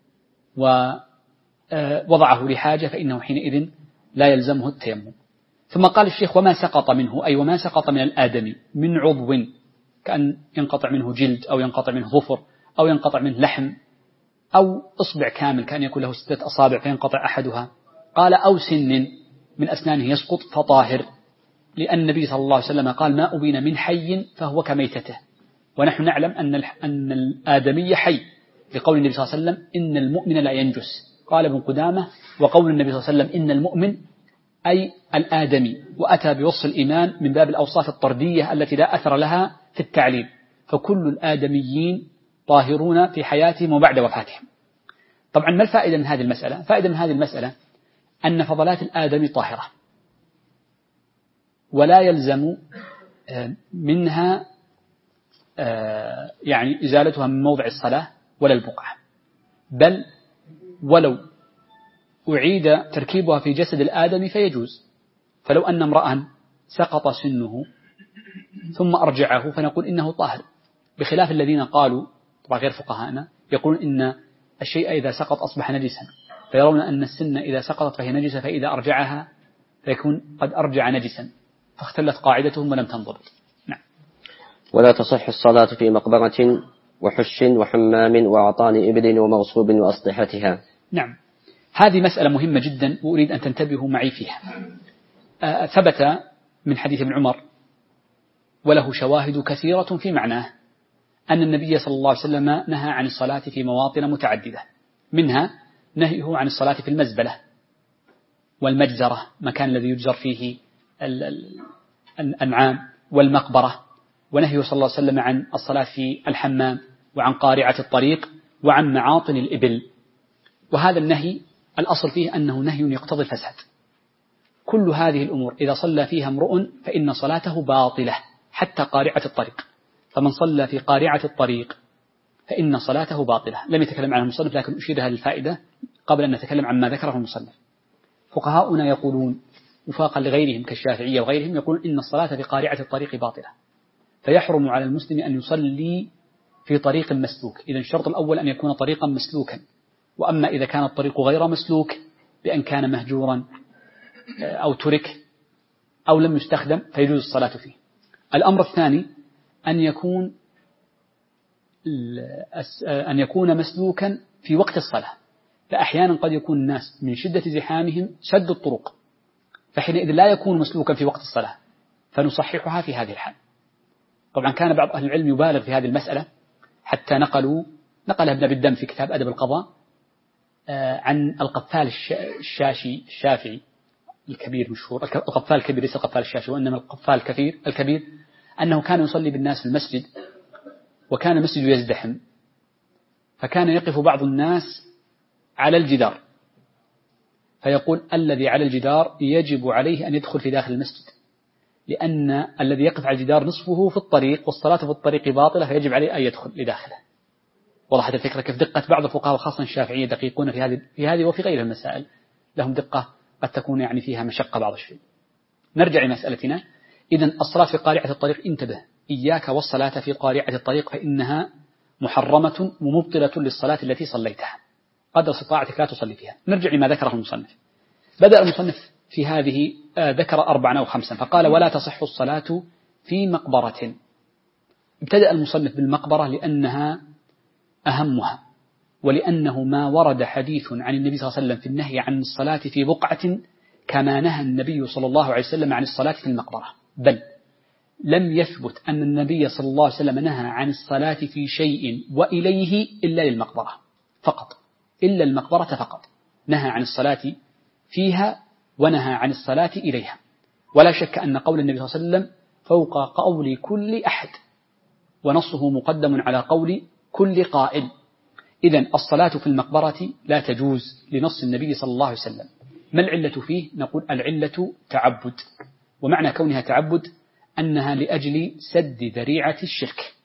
ووضعه لحاجة فإنه حينئذ لا يلزمه التيمم. ثم قال الشيخ وما سقط منه أي وما سقط من الآدمي من عضو، كأن ينقطع منه جلد أو ينقطع منه ظفر أو ينقطع منه لحم أو إصبع كامل كان يكون له 6 أصابع فينقطع أحدها. قال أو سن من أسنانه يسقط فطاهر، لأن النبي صلى الله عليه وسلم قال ما أبين من حي فهو كميتته، ونحن نعلم أن الآدمي حي، لقول النبي صلى الله عليه وسلم إن المؤمن لا ينجس. قال ابن قدامة وقول النبي صلى الله عليه وسلم إن المؤمن أي الآدمي، وأتى بوصف الإيمان من باب الأوصاف الطردية التي لا أثر لها في التعليل، فكل الآدميين طاهرون في حياتهم وبعد وفاتهم. طبعا ما الفائدة من هذه المسألة؟ فائدة من هذه المسألة أن فضلات الآدمي طاهرة، ولا يلزم منها يعني إزالتها من موضع الصلاة ولا البقعة، بل ولو أعيد تركيبها في جسد الآدمي فيجوز. فلو أن امرأ سقط سنه ثم أرجعه فنقول إنه طاهر، بخلاف الذين قالوا طبعا غير فقهاءنا يقولون إن الشيء إذا سقط أصبح نجسا، فيرون أن السن إذا سقطت فهي نجسة، فإذا أرجعها فيكون قد أرجع نجسا، فاختلت قاعدتهم ولم تنضبط. نعم. ولا تصح الصلاة في مقبرة وحش وحمام وأعطان إبل ومغصوب وأسطحتها. نعم، هذه مسألة مهمة جدا وأريد أن تنتبهوا معي فيها. ثبت من حديث ابن عمر وله شواهد كثيرة في معناه أن النبي صلى الله عليه وسلم نهى عن الصلاة في مواطن متعددة، منها نهيه عن الصلاة في المزبلة والمجزرة، مكان الذي يجزر فيه الأنعام، والمقبرة، ونهيه صلى الله عليه وسلم عن الصلاة في الحمام وعن قارعة الطريق وعن معاطن الإبل. وهذا النهي الأصل فيه أنه نهي يقتضي الفساد. كل هذه الأمور إذا صلى فيها امرؤ فإن صلاته باطلة، حتى قارعة الطريق، فمن صلى في قارعة الطريق فإن صلاته باطلة. لم يتكلم عنها المصنف لكن أشير هذه الفائدة قبل أن نتكلم عما ذكره المصنف. فقهاؤنا يقولون وفاقا لغيرهم كالشافعية وغيرهم يقولون إن الصلاة في قارعة الطريق باطلة، فيحرم على المسلم أن يصلي في طريق مسلوك. إذن الشرط الأول أن يكون طريقا مسلوكا، وأما إذا كان الطريق غير مسلوك بأن كان مهجورا أو ترك أو لم يستخدم فيجوز الصلاة فيه. الأمر الثاني أن يكون مسلوكا في وقت الصلاة، فأحيانا قد يكون الناس من شدة زحامهم سد الطرق، فحينئذ لا يكون مسلوكا في وقت الصلاة، فنصححها في هذه الحال. طبعا كان بعض أهل العلم يبالغ في هذه المسألة، حتى نقلها ابن أبي الدم في كتاب أدب القضاء عن القفال الشافعي الكبير مشهور، القفال الكبير ليس القفال الشافعي وإنما القفال الكبير، أنه كان يصلي بالناس في المسجد وكان المسجد يزدحم، فكان يقف بعض الناس على الجدار فيقول الذي على الجدار يجب عليه أن يدخل في داخل المسجد، لأن الذي يقف على الجدار نصفه في الطريق والصلاة في الطريق باطلة، فيجب عليه أن يدخل لداخله. وضحت الفكرة كيف دقة بعض الفقهاء خاصة الشافعية دقيقون في هذه وفي غيرها المسائل، لهم دقة قد تكون يعني فيها مشقة بعض الشيء. نرجع لمسألتنا. إذن الصلاة في قارعة الطريق، انتبه، إياك والصلاة في قارعة الطريق فإنها محرمة ومبطلة للصلاة التي صليتها، قدر استطاعتك لا تصلي فيها. نرجع لما ذكره المصنف. بدأ المصنف في هذه ذكر 4 أو 5 فقال ولا تصح الصلاة في مقبرة. ابتدأ المصنف بالمقبرة لأنها أهمها، ولأنه ما ورد حديث عن النبي صلى الله عليه وسلم في النهي عن الصلاة في بقعة كما نهى النبي صلى الله عليه وسلم عن الصلاة في المقبرة، بل لم يثبت أن النبي صلى الله عليه وسلم نهى عن الصلاة في شيء وإليه إلا للمقبرة فقط، إلا المقبرة فقط نهى عن الصلاة فيها ونهى عن الصلاة إليها. ولا شك أن قول النبي صلى الله عليه وسلم فوق قول كل أحد، ونصه مقدم على قول كل قائل. إذن الصلاة في المقبرة لا تجوز لنص النبي صلى الله عليه وسلم. ما العلة فيه؟ نقول العلة تعبد، ومعنى كونها تعبد أنها لأجل سد ذريعة الشرك،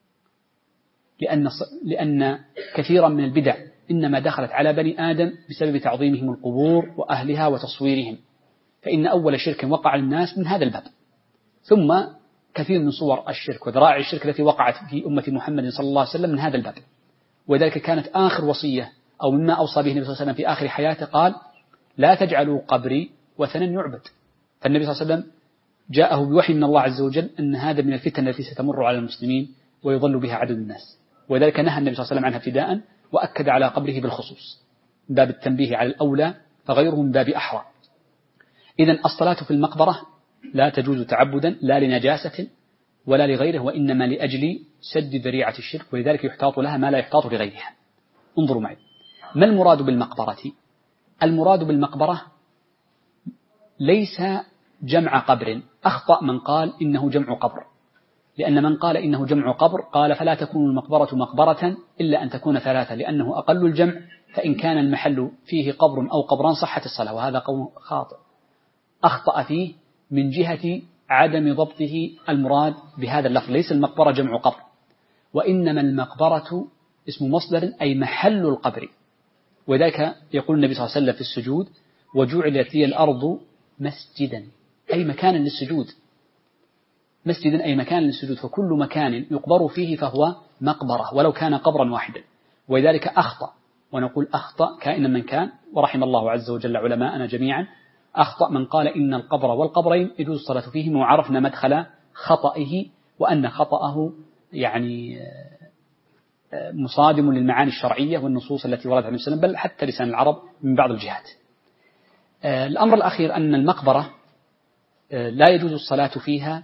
لأن كثيرا من البدع إنما دخلت على بني آدم بسبب تعظيمهم القبور وأهلها وتصويرهم، فإن أول شرك وقع للناس من هذا الباب. ثم كثير من صور الشرك وذرائع الشرك التي وقعت في أمة محمد صلى الله عليه وسلم من هذا الباب. وذلك كانت آخر وصية أو مما أوصى به النبي صلى الله عليه وسلم في آخر حياته، قال لا تجعلوا قبري وثنا يعبد. فالنبي صلى الله عليه وسلم جاءه بوحي من الله عز وجل أن هذا من الفتن التي ستمر على المسلمين ويضل بها عدد الناس، وذلك نهى النبي صلى الله عليه وسلم عنها ابتداء، وأكد على قبره بالخصوص من باب التنبيه على الأولى، فغيره من باب أحرى. إذن الصلاة في المقبرة لا تجوز تعبدا لا لنجاسة ولا لغيره، وإنما لأجل سد ذريعة الشرك، ولذلك يحتاط لها ما لا يحتاط لغيرها. انظروا معي، ما المراد بالمقبرة؟ المراد بالمقبرة ليس جمع قبر، أخطأ من قال إنه جمع قبر، لأن من قال إنه جمع قبر قال فلا تكون المقبرة مقبرة إلا أن تكون 3، لأنه أقل الجمع، فإن كان المحل فيه قبر أو قبران صحت الصلاة، وهذا قول خاطئ أخطأ فيه من جهة عدم ضبطه المراد بهذا اللفظ، ليس المقبرة جمع قبر، وإنما المقبرة اسم مصدر أي محل القبر. وذلك يقول النبي صلى الله عليه وسلم في السجود: وجعلت لي الأرض مسجدا، أي مكانا للسجود، مسجدا أي مكان للسجود، فكل مكان يقبر فيه فهو مقبرة ولو كان قبرا واحدا. ولذلك أخطأ، ونقول أخطأ كائنا من كان، ورحم الله عز وجل علماءنا جميعا، أخطأ من قال إن القبر والقبرين يجوز الصلاة فيهما، وعرفنا مدخل خطئه وأن خطأه يعني مصادم للمعاني الشرعية والنصوص التي وردت عن النبي صلى الله عليه وسلم، بل حتى لسان العرب من بعض الجهات. الأمر الأخير أن المقبرة لا يجوز الصلاة فيها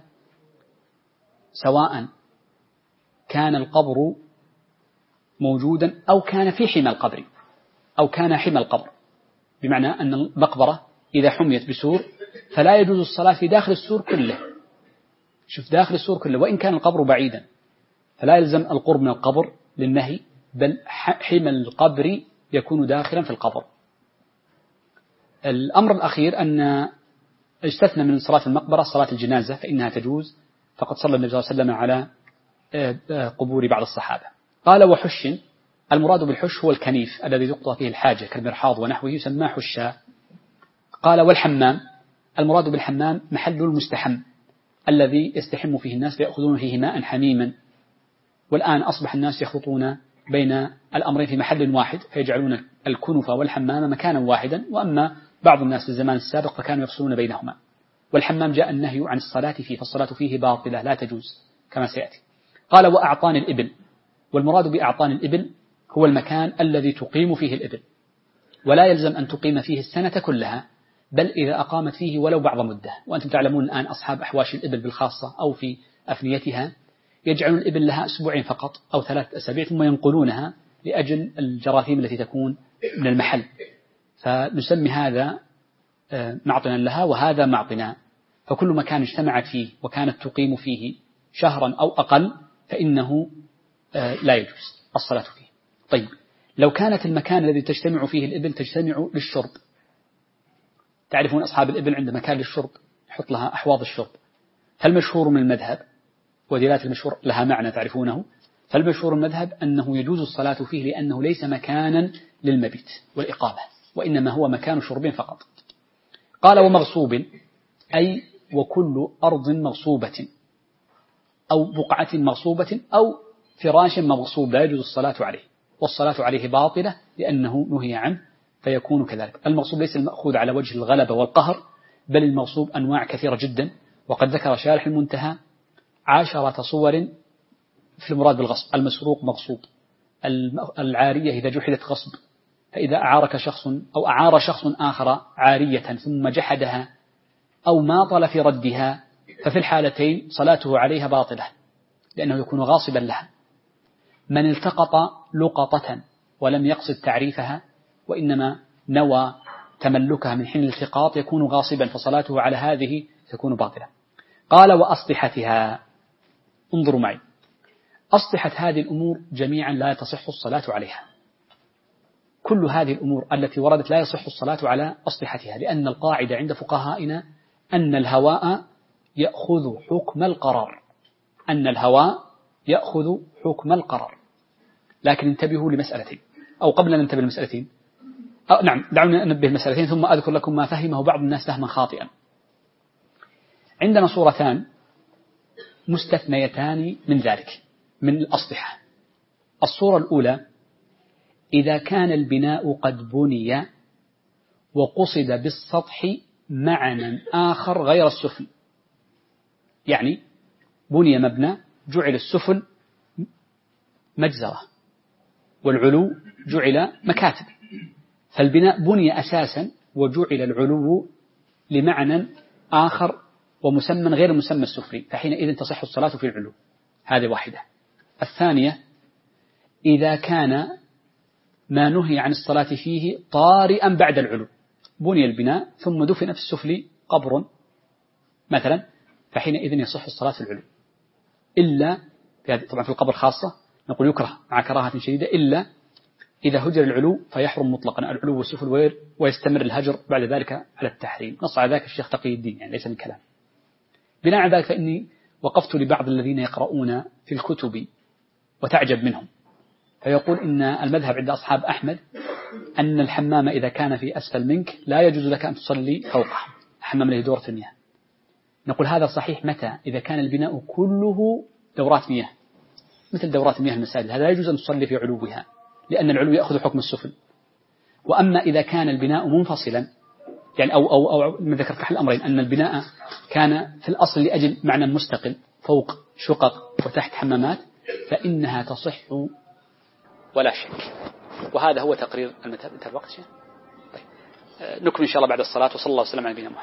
سواء كان القبر موجودا أو كان في حمى القبر، أو كان حمى القبر، بمعنى أن المقبرة إذا حميت بسور فلا يجوز الصلاة في داخل السور كله، شوف داخل السور كله، وإن كان القبر بعيدا فلا يلزم القرب من القبر للنهي، بل حمى القبر يكون داخلا في القبر. الأمر الأخير أن استثنى من صلاة المقبرة صلاة الجنازة فإنها تجوز، فقد صلى النبي صلى الله عليه وسلم على قبور بعض الصحابة. قال: وحش، المراد بالحش هو الكنيف الذي تقضى فيه الحاجة كالمرحاض ونحوه، يسمى حشا. قال: والحمام، المراد بالحمام محل المستحم الذي يستحم فيه الناس فيأخذون فيه ماء حميما. والآن أصبح الناس يخلطون بين الأمرين في محل واحد، فيجعلون الكنف والحمام مكانا واحدا، وأما بعض الناس في الزمان السابق فكانوا يفصلون بينهما. والحمام جاء النهي عن الصلاة فيه، فالصلاة فيه باطلة لا تجوز كما سيأتي. قال: وأعطان الإبل، والمراد بأعطان الإبل هو المكان الذي تقيم فيه الإبل، ولا يلزم أن تقيم فيه السنة كلها، بل إذا أقامت فيه ولو بعض مدة. وأنتم تعلمون الآن أصحاب أحواشي الإبل بالخاصة أو في أفنيتها يجعلون الإبل لها أسبوعين فقط أو 3 أسابيع ثم ينقلونها لأجل الجراثيم التي تكون من المحل، فنسمي هذا معطنا لها وهذا معطنا. فكل مكان اجتمعت فيه وكانت تقيم فيه شهرا أو أقل فإنه لا يجوز الصلاة فيه. طيب، لو كانت المكان الذي تجتمع فيه الإبل تجتمع للشرب، تعرفون أصحاب الإبل عند مكان للشرب يحط لها أحواض الشرب، فالمشهور من المذهب، ودلالة المشهور لها معنى تعرفونه، فالمشهور من المذهب أنه يجوز الصلاة فيه لأنه ليس مكانا للمبيت والإقامة، وإنما هو مكان شرب فقط. قال: ومغصوب، أي وكل أرض مغصوبة أو بقعة مغصوبة أو فراش مغصوب لا يجوز الصلاة عليه، والصلاة عليه باطلة لأنه نهي عنه فيكون كذلك. المغصوب ليس المأخوذ على وجه الغلبة والقهر، بل المغصوب أنواع كثيرة جدا، وقد ذكر شارح المنتهى 10 صور في المراد بالغصب: المسروق مغصوب، العارية إذا جحدت غصب، فإذا أعارك شخص أو أعار شخص آخر عارية ثم جحدها أو ماطل في ردها، ففي الحالتين صلاته عليها باطلة لأنه يكون غاصبا لها. من التقط لقطة ولم يقصد تعريفها وإنما نوى تملكها من حين الالتقاط يكون غاصبا، فصلاته على هذه تكون باطلة. قال: وأسطحتها، انظروا معي، أسطحت هذه الأمور جميعا لا تصح الصلاة عليها، كل هذه الأمور التي وردت لا يصح الصلاة على أسطحتها، لأن القاعدة عند فقهائنا أن الهواء يأخذ حكم القرار، أن الهواء يأخذ حكم القرار. لكن انتبهوا لمسألتين، أو قبل أن ننتبه لمسألتين، نعم دعونا ننبه مسألتين ثم أذكر لكم ما فهمه بعض الناس فهما خاطئا. عندنا صورتان مستثنيتان من ذلك من الأسطحة. الصورة الأولى: إذا كان البناء قد بني وقصد بالسطح معنى آخر غير السفل، يعني بني مبنى جعل السفل مجزرة والعلو جعل مكاتب، فالبناء بني أساسا وجعل العلو لمعنى آخر ومسمى غير مسمى السفلي، فحينئذ تصح الصلاة في العلو. هذه واحدة. الثانية: إذا كان ما نهي عن الصلاة فيه طارئا بعد العلو، بني البناء ثم دفن في السفل قبر مثلا، فحينئذ يصح الصلاة في العلو، إلا طبعا في القبر خاصة نقول يكره مع كراهة شديدة، إلا إذا هجر العلو فيحرم مطلقا العلو والسفل ويستمر الهجر بعد ذلك على التحريم. نص على ذلك الشيخ تقي الدين، يعني ليس من كلام. بناء على ذلك فإني وقفت لبعض الذين يقرؤون في الكتب وتعجب منهم، فيقول إن المذهب عند أصحاب أحمد أن الحمام إذا كان في أسفل منك لا يجوز لك أن تصلي فوقه، الحمام له دورة المياه. نقول هذا صحيح متى؟ إذا كان البناء كله دورات مياه مثل دورات مياه المساجد، هذا لا يجوز أن تصلي في علوها لأن العلو يأخذ حكم السفل. وأما إذا كان البناء منفصلا يعني أو من ذكرت أحد الأمرين أن البناء كان في الأصل لأجل معنى مستقل فوق شقق وتحت حمامات فإنها تصح ولا شك. وهذا هو تقرير المذهب. انتهى الوقت. طيب نكمل إن شاء الله بعد الصلاة. وصلى الله وسلم على نبينا محمد.